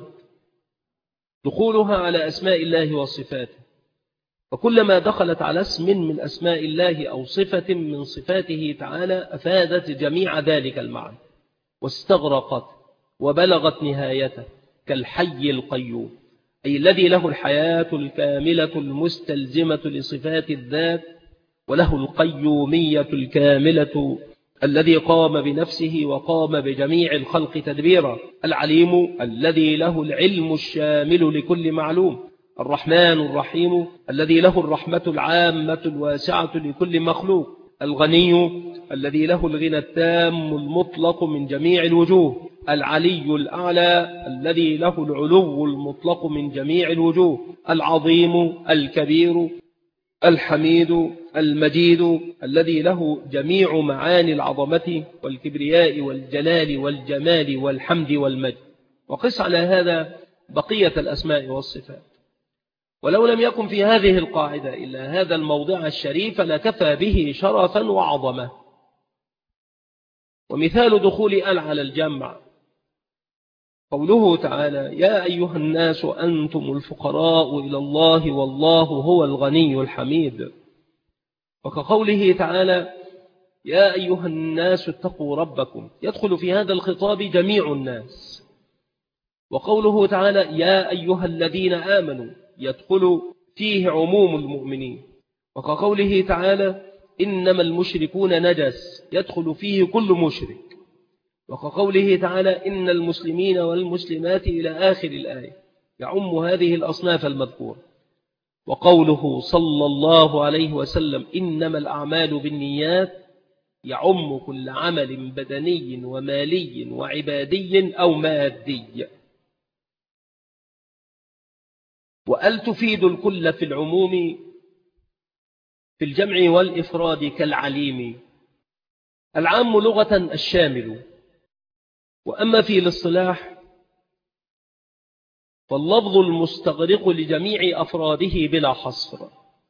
دخولها على أسماء الله وصفاته، فكلما دخلت على اسم من أسماء الله أو صفة من صفاته تعالى أفادت جميع ذلك المعنى واستغرقت وبلغت نهايته، كالحي القيوم، أي الذي له الحياة الكاملة المستلزمة لصفات الذات، وله القيومية الكاملة الذي قام بنفسه وقام بجميع الخلق تدبيرا، العليم الذي له العلم الشامل لكل معلوم، الرحمن الرحيم الذي له الرحمة العامة الواسعة لكل مخلوق، الغني الذي له الغنى التام المطلق من جميع الوجوه، العلي الأعلى الذي له العلو المطلق من جميع الوجوه، العظيم الكبير الحميد المجيد الذي له جميع معاني العظمة والكبرياء والجلال والجمال والحمد والمجد. وقس على هذا بقية الأسماء والصفات. ولو لم يكن في هذه القاعدة إلا هذا الموضع الشريف لكفى به شرفا وعظمة. ومثال دخول آل على الجمع قوله تعالى: يا أيها الناس أنتم الفقراء إلى الله والله هو الغني الحميد. وكقوله تعالى: يا أيها الناس اتقوا ربكم، يدخل في هذا الخطاب جميع الناس. وقوله تعالى: يا أيها الذين آمنوا، يدخل فيه عموم المؤمنين. وكقوله تعالى: إنما المشركون نجس، يدخل فيه كل مشرك. وكقوله تعالى: إن المسلمين والمسلمات إلى آخر الآية، يعم هذه الأصناف المذكورة. وقوله صلى الله عليه وسلم إنما الأعمال بالنيات يعم كل عمل بدني ومالي وعبادي أو مادي. وأل تفيد الكل في العموم في الجمع والإفراد كالعليم. العام لغة الشامل، وأما في الاصطلاح فاللفظ المستغرق لجميع أفراده بلا حصر،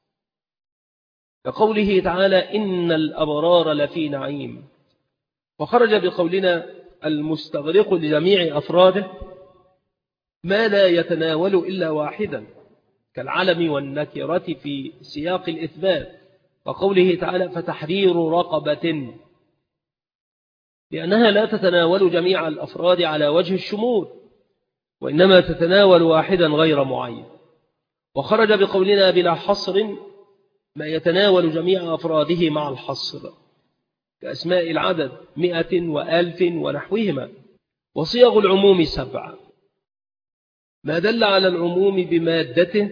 كقوله تعالى إن الأبرار لفي نعيم، وخرج بقولنا المستغرق لجميع أفراده ما لا يتناول إلا واحدا، كالعلم والنكرة في سياق الإثبات، وقوله تعالى فتحرير رقبة، لأنها لا تتناول جميع الأفراد على وجه الشمول، وإنما تتناول واحدا غير معين. وخرج بقولنا بلا حصر ما يتناول جميع أفراده مع الحصر، كأسماء العدد مئة وألف ونحوهما. وصيغ العموم سبعة: ما دل على العموم بمادته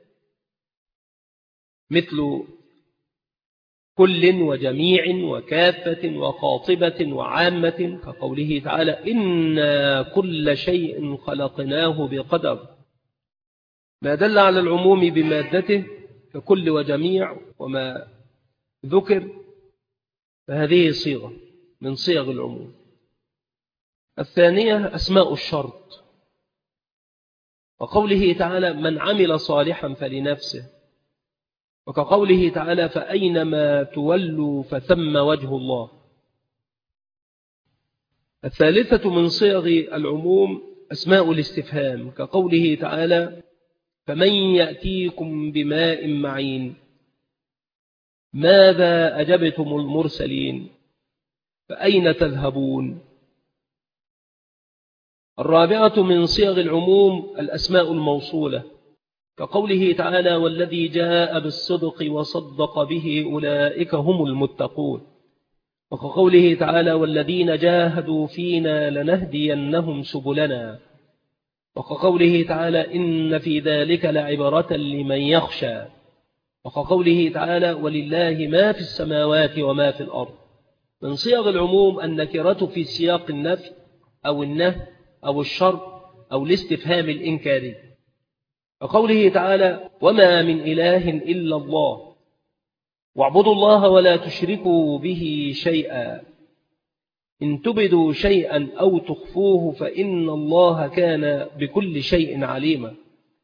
مثل كل وجميع وكافة وقاطبة وعامة، كقوله تعالى إنا كل شيء خلقناه بقدر. ما دل على العموم بمادته ككل وجميع وما ذكر، فهذه صيغة من صيغ العموم. الثانية أسماء الشرط، وقوله تعالى من عمل صالحا فلنفسه، وكقوله تعالى فأينما تولوا فثم وجه الله. الثالثة من صيغ العموم أسماء الاستفهام، كقوله تعالى فمن يأتيكم بماء معين ماذا أجبتم المرسلين فأين تذهبون. الرابعة من صيغ العموم الأسماء الموصولة، كقوله تعالى والذي جاء بالصدق وصدق به أولئك هم المتقون، وكقوله تعالى والذين جاهدوا فينا لنهدينهم سبلنا، وكقوله تعالى إن في ذلك لعبرة لمن يخشى، وكقوله تعالى ولله ما في السماوات وما في الأرض. من صيغ العموم النكرة في سياق النفي أو النهي أو الشرط أو الاستفهام الإنكاري، وقوله تعالى وما من إله إلا الله واعبدوا الله ولا تشركوا به شيئا إن تبدوا شيئا أو تخفوه فإن الله كان بكل شيء عليما.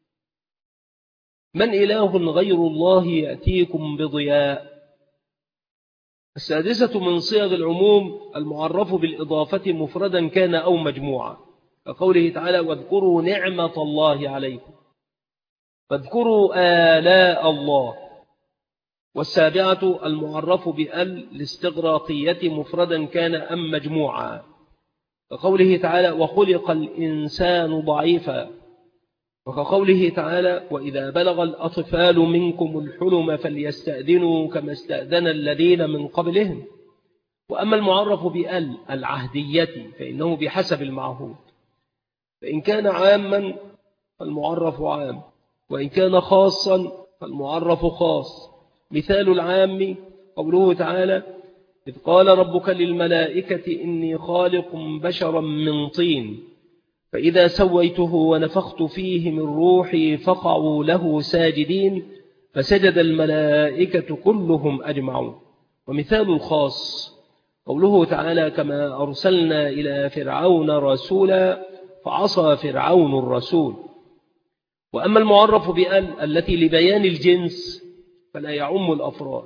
من إله غير الله يأتيكم بضياء. السادسة من صيغ العموم المعرف بالإضافة مفردا كان أو مجموعا، كقوله تعالى واذكروا نعمة الله عليكم فاذكروا آلاء الله. والسابعة المعرف بأل الاستغراقية مفردا كان أم مجموعا، كقوله تعالى وخلق الإنسان ضعيفا، وكقوله تعالى وإذا بلغ الأطفال منكم الحلم فليستأذنوا كما استأذن الذين من قبلهم. وأما المعرف بأل العهدية فإنه بحسب المعهود، فإن كان عاما فالمعرف عام، وإن كان خاصا فالمعرف خاص. مثال العام قوله تعالى إذ قال ربك للملائكة إني خالق بشرا من طين فإذا سويته ونفخت فيه من روحي فقعوا له ساجدين فسجد الملائكة كلهم أجمعون. ومثال الخاص قوله تعالى كما أرسلنا إلى فرعون رسولا فعصى فرعون الرسول. وأما المعرف بأل التي لبيان الجنس فلا يعم الأفراد،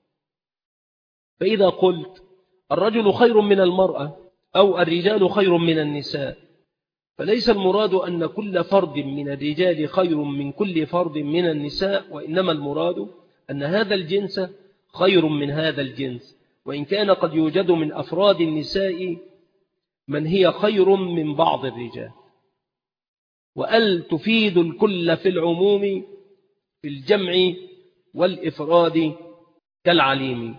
فإذا قلت الرجل خير من المرأة أو الرجال خير من النساء فليس المراد أن كل فرد من الرجال خير من كل فرد من النساء، وإنما المراد أن هذا الجنس خير من هذا الجنس، وإن كان قد يوجد من أفراد النساء من هي خير من بعض الرجال. وأل تفيد الكل في العموم في الجمع والإفراد كالعليم.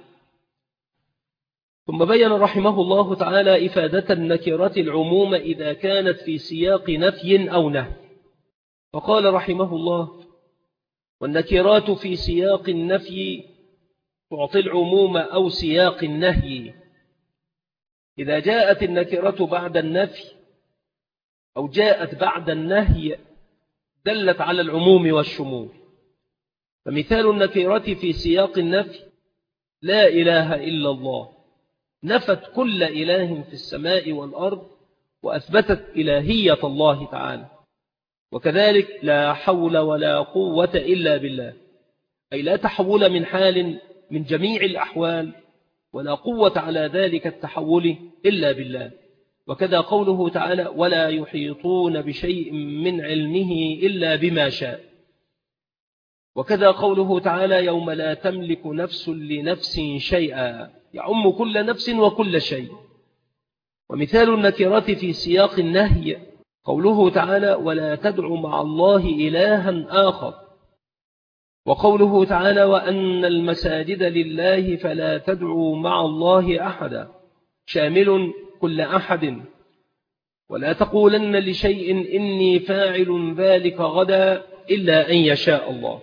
ثم بين رحمه الله تعالى إفادة النكرة العموم إذا كانت في سياق نفي أو نهي، فقال رحمه الله: والنكرات في سياق النفي تعطي العموم أو سياق النهي. إذا جاءت النكرة بعد النفي أو جاءت بعد النهي دلت على العموم والشمول. فمثال النكرة في سياق النفي: لا إله إلا الله، نفت كل إله في السماء والأرض وأثبتت إلهية الله تعالى. وكذلك لا حول ولا قوة إلا بالله، أي لا تحول من حال من جميع الأحوال، ولا قوة على ذلك التحول إلا بالله. وكذا قوله تعالى: ولا يحيطون بشيء من علمه إلا بما شاء. وكذا قوله تعالى: يوم لا تملك نفس لنفس شيئا، يعم كل نفس وكل شيء. ومثال النكرة في سياق النهي قوله تعالى: ولا تدع مع الله إلها آخر. وقوله تعالى: وأن المساجد لله فلا تدعوا مع الله أحدا، شامل كل أحد. ولا تقولن لشيء إني فاعل ذلك غدا إلا أن يشاء الله.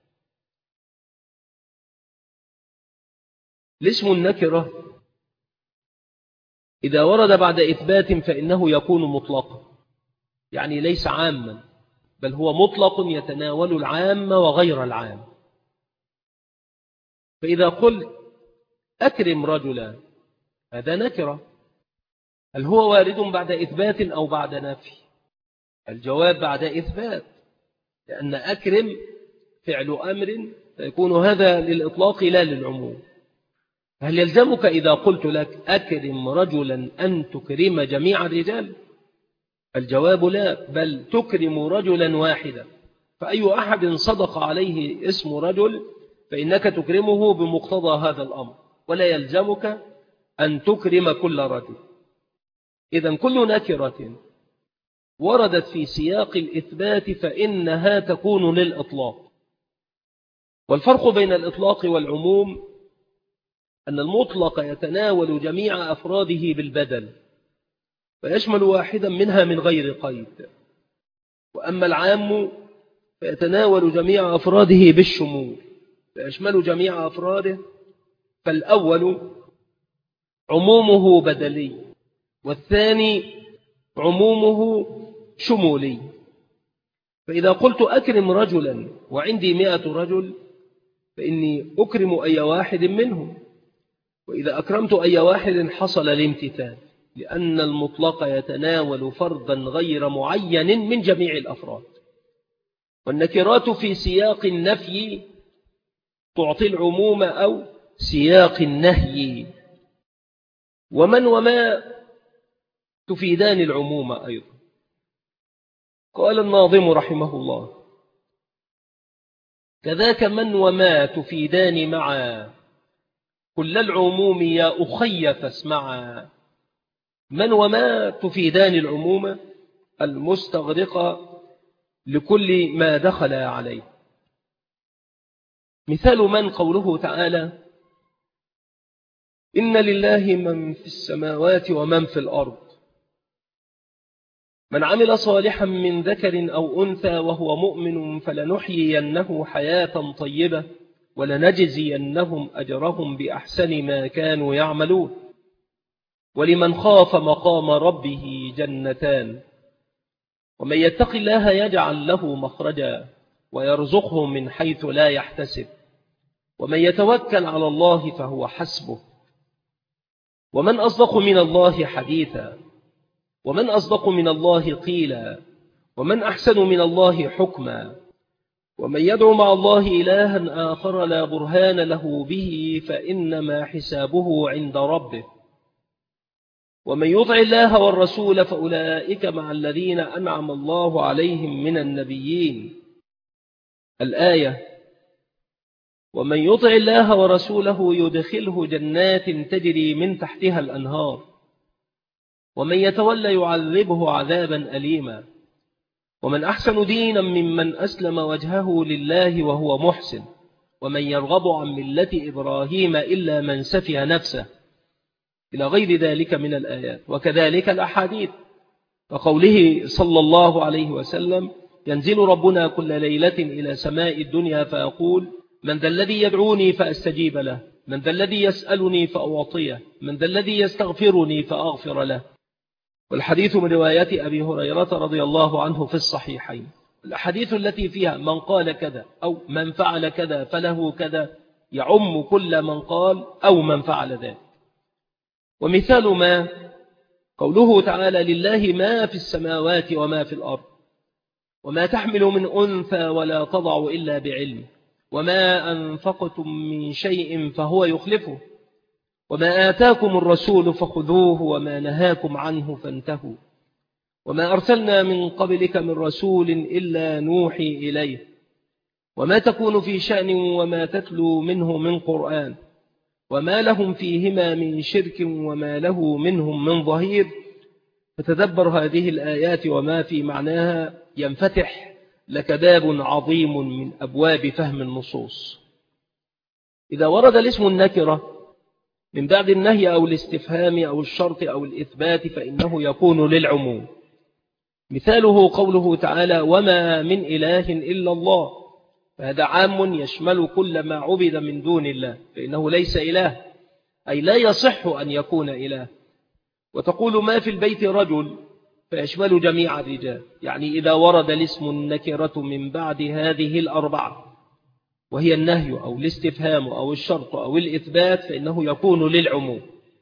الاسم النكرة إذا ورد بعد إثبات فإنه يكون مطلقا، يعني ليس عاما، بل هو مطلق يتناول العام وغير العام. فإذا قل أكرم رجلا، هذا نكرة. هل هو وارد بعد إثبات أو بعد نفي؟ الجواب بعد إثبات، لأن أكرم فعل أمر، فيكون هذا للإطلاق لا للعموم. هل يلزمك إذا قلت لك أكرم رجلا أن تكرم جميع الرجال؟ الجواب لا، بل تكرم رجلا واحدا. فأي أحد صدق عليه اسم رجل فإنك تكرمه بمقتضى هذا الأمر، ولا يلزمك أن تكرم كل رجل. إذن كل نكرة وردت في سياق الإثبات فإنها تكون للإطلاق. والفرق بين الإطلاق والعموم أن المطلق يتناول جميع أفراده بالبدل، فيشمل واحدا منها من غير قيد. وأما العام فيتناول جميع أفراده بالشمول، فيشمل جميع أفراده. فالأول عمومه بدلي، والثاني عمومه شمولي. فإذا قلت أكرم رجلا وعندي مئة رجل فإني أكرم أي واحد منهم، وإذا أكرمت أي واحد حصل الامتثال، لأن المطلق يتناول فردا غير معين من جميع الأفراد. والنكرات في سياق النفي تعطي العموم أو سياق النهي. ومن وما تفيدان العموم أيضا. قال الناظم رحمه الله: كذاك من وما تفيدان معا، كل العموم يا أخي فاسمعا. من وما تفيدان العموم المستغرقة لكل ما دخل عليه. مثال من قوله تعالى: إن لله من في السماوات ومن في الأرض، من عمل صالحا من ذكر أو أنثى وهو مؤمن فلنحيينه حياة طيبة ولنجزينهم أجرهم بأحسن ما كانوا يعملون. ولمن خاف مقام ربه جنتان، ومن يتق الله يجعل له مخرجا ويرزقه من حيث لا يحتسب، ومن يتوكل على الله فهو حسبه. ومن أصدق من الله حديثا، ومن أصدق من الله قيلا، ومن أحسن من الله حكما. ومن يدعو مع الله إلها آخر لا برهان له به فإنما حسابه عند ربه. ومن يطع الله والرسول فأولئك مع الذين أنعم الله عليهم من النبيين. الآية: ومن يطع الله ورسوله يدخله جنات تجري من تحتها الأنهار، ومن يتولى يعذبه عذابا أليما. ومن أحسن دينا ممن أسلم وجهه لله وهو محسن، ومن يرغب عن ملة إبراهيم إلا من سفه نفسه، إلى غير ذلك من الآيات. وكذلك الأحاديث، وقوله صلى الله عليه وسلم: ينزل ربنا كل ليلة إلى سماء الدنيا فيقول: من ذا الذي يدعوني فأستجيب له، من ذا الذي يسألني فأعطيه، من ذا الذي يستغفرني فأغفر له. والحديث من رواية أبي هريرة رضي الله عنه في الصحيحين. الحديث التي فيها من قال كذا أو من فعل كذا فله كذا يعم كل من قال أو من فعل ذلك. ومثال ما قوله تعالى: لله ما في السماوات وما في الأرض، وما تحمل من أنثى ولا تضع إلا بعلمه، وما أنفقتم من شيء فهو يخلفه، وما آتاكم الرسول فخذوه وما نهاكم عنه فانتهوا، وما أرسلنا من قبلك من رسول إلا نوحي إليه، وما تكون في شأن وما تتلو منه من قرآن، وما لهم فيهما من شرك وما له منهم من ظهير. فتدبر هذه الآيات وما في معناها ينفتح لك باب عظيم من أبواب فهم النصوص. إذا ورد الاسم النكرة من بعد النهي أو الاستفهام أو الشرط أو الإثبات فإنه يكون للعموم. مثاله قوله تعالى: وما من إله إلا الله، فهذا عام يشمل كل ما عبد من دون الله، فإنه ليس إله، أي لا يصح أن يكون إله. وتقول: ما في البيت رجل، فيشمل جميع الرجال، يعني إذا ورد الاسم النكرة من بعد هذه الأربعة وهي النهي أو الاستفهام أو الشرط أو الإثبات فإنه يكون للعموم،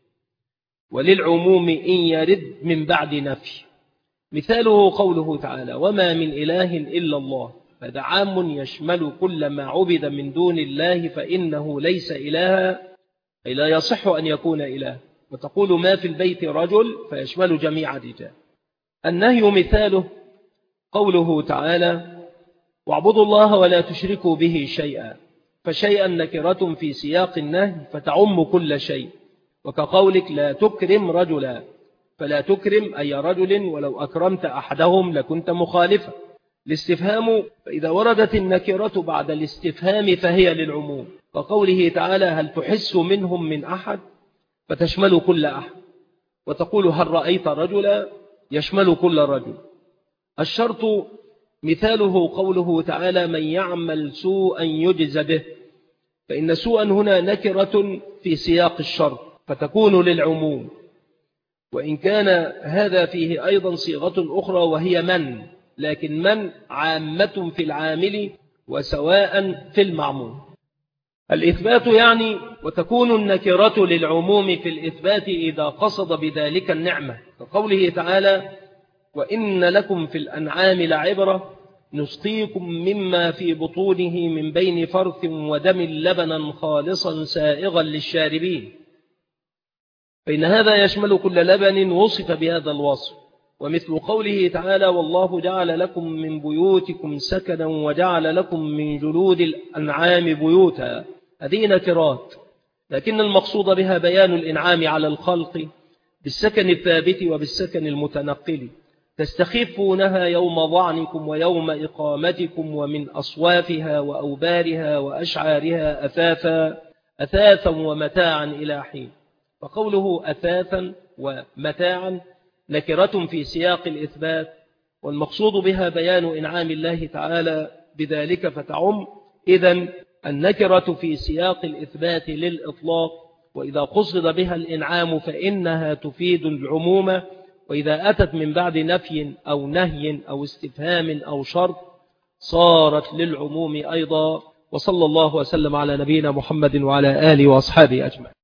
وللعموم إن يرد من بعد نفي. مثاله قوله تعالى: وما من إله إلا الله، فهذا عام يشمل كل ما عبد من دون الله فإنه ليس إلها، أي لا يصح أن يكون إله. وتقول: ما في البيت رجل، فيشمل جميع الرجال. النهي مثاله قوله تعالى: واعبدوا الله ولا تشركوا به شيئا، فشيئا نكرة في سياق النهي فتعم كل شيء، وكقولك: لا تكرم رجلا، فلا تكرم أي رجل، ولو أكرمت أحدهم لكنت مخالفا. الاستفهام فإذا وردت النكرة بعد الاستفهام فهي للعموم، وقوله تعالى: هل تحس منهم من أحد، فتشمل كل أحد. وتقول: هل رأيت رجلا، يشمل كل رجل. الشرط مثاله قوله تعالى: من يعمل سوءا يجز به، فإن سوءا هنا نكرة في سياق الشرط فتكون للعموم، وإن كان هذا فيه أيضا صيغة أخرى وهي من، لكن من عامة في العامل وسواء في المعمول. الإثبات يعني وتكون النكرة للعموم في الإثبات إذا قصد بذلك النعمة، كقوله تعالى: وإن لكم في الأنعام لعبرة نسقيكم مما في بطونه من بين فرث ودم لبنا خالصا سائغا للشاربين، فإن هذا يشمل كل لبن وصف بهذا الوصف. ومثل قوله تعالى: والله جعل لكم من بيوتكم سكنا وجعل لكم من جلود الأنعام بيوتا. هذه نكرات، لكن المقصود بها بيان الإنعام على الخلق بالسكن الثابت وبالسكن المتنقل، تستخفونها يوم ضعنكم ويوم إقامتكم، ومن أصوافها وأوبارها وأشعارها أثاثا أثاثا ومتاعا إلى حين. فقوله أثاثا ومتاعا نكرة في سياق الإثبات، والمقصود بها بيان إنعام الله تعالى بذلك فتعم. إذن النكرة في سياق الإثبات للإطلاق، وإذا قصد بها الإنعام فإنها تفيد العموم، وإذا أتت من بعد نفي أو نهي أو استفهام أو شرط صارت للعموم أيضا. وصلى الله وسلم على نبينا محمد وعلى آله وأصحابه أجمعين.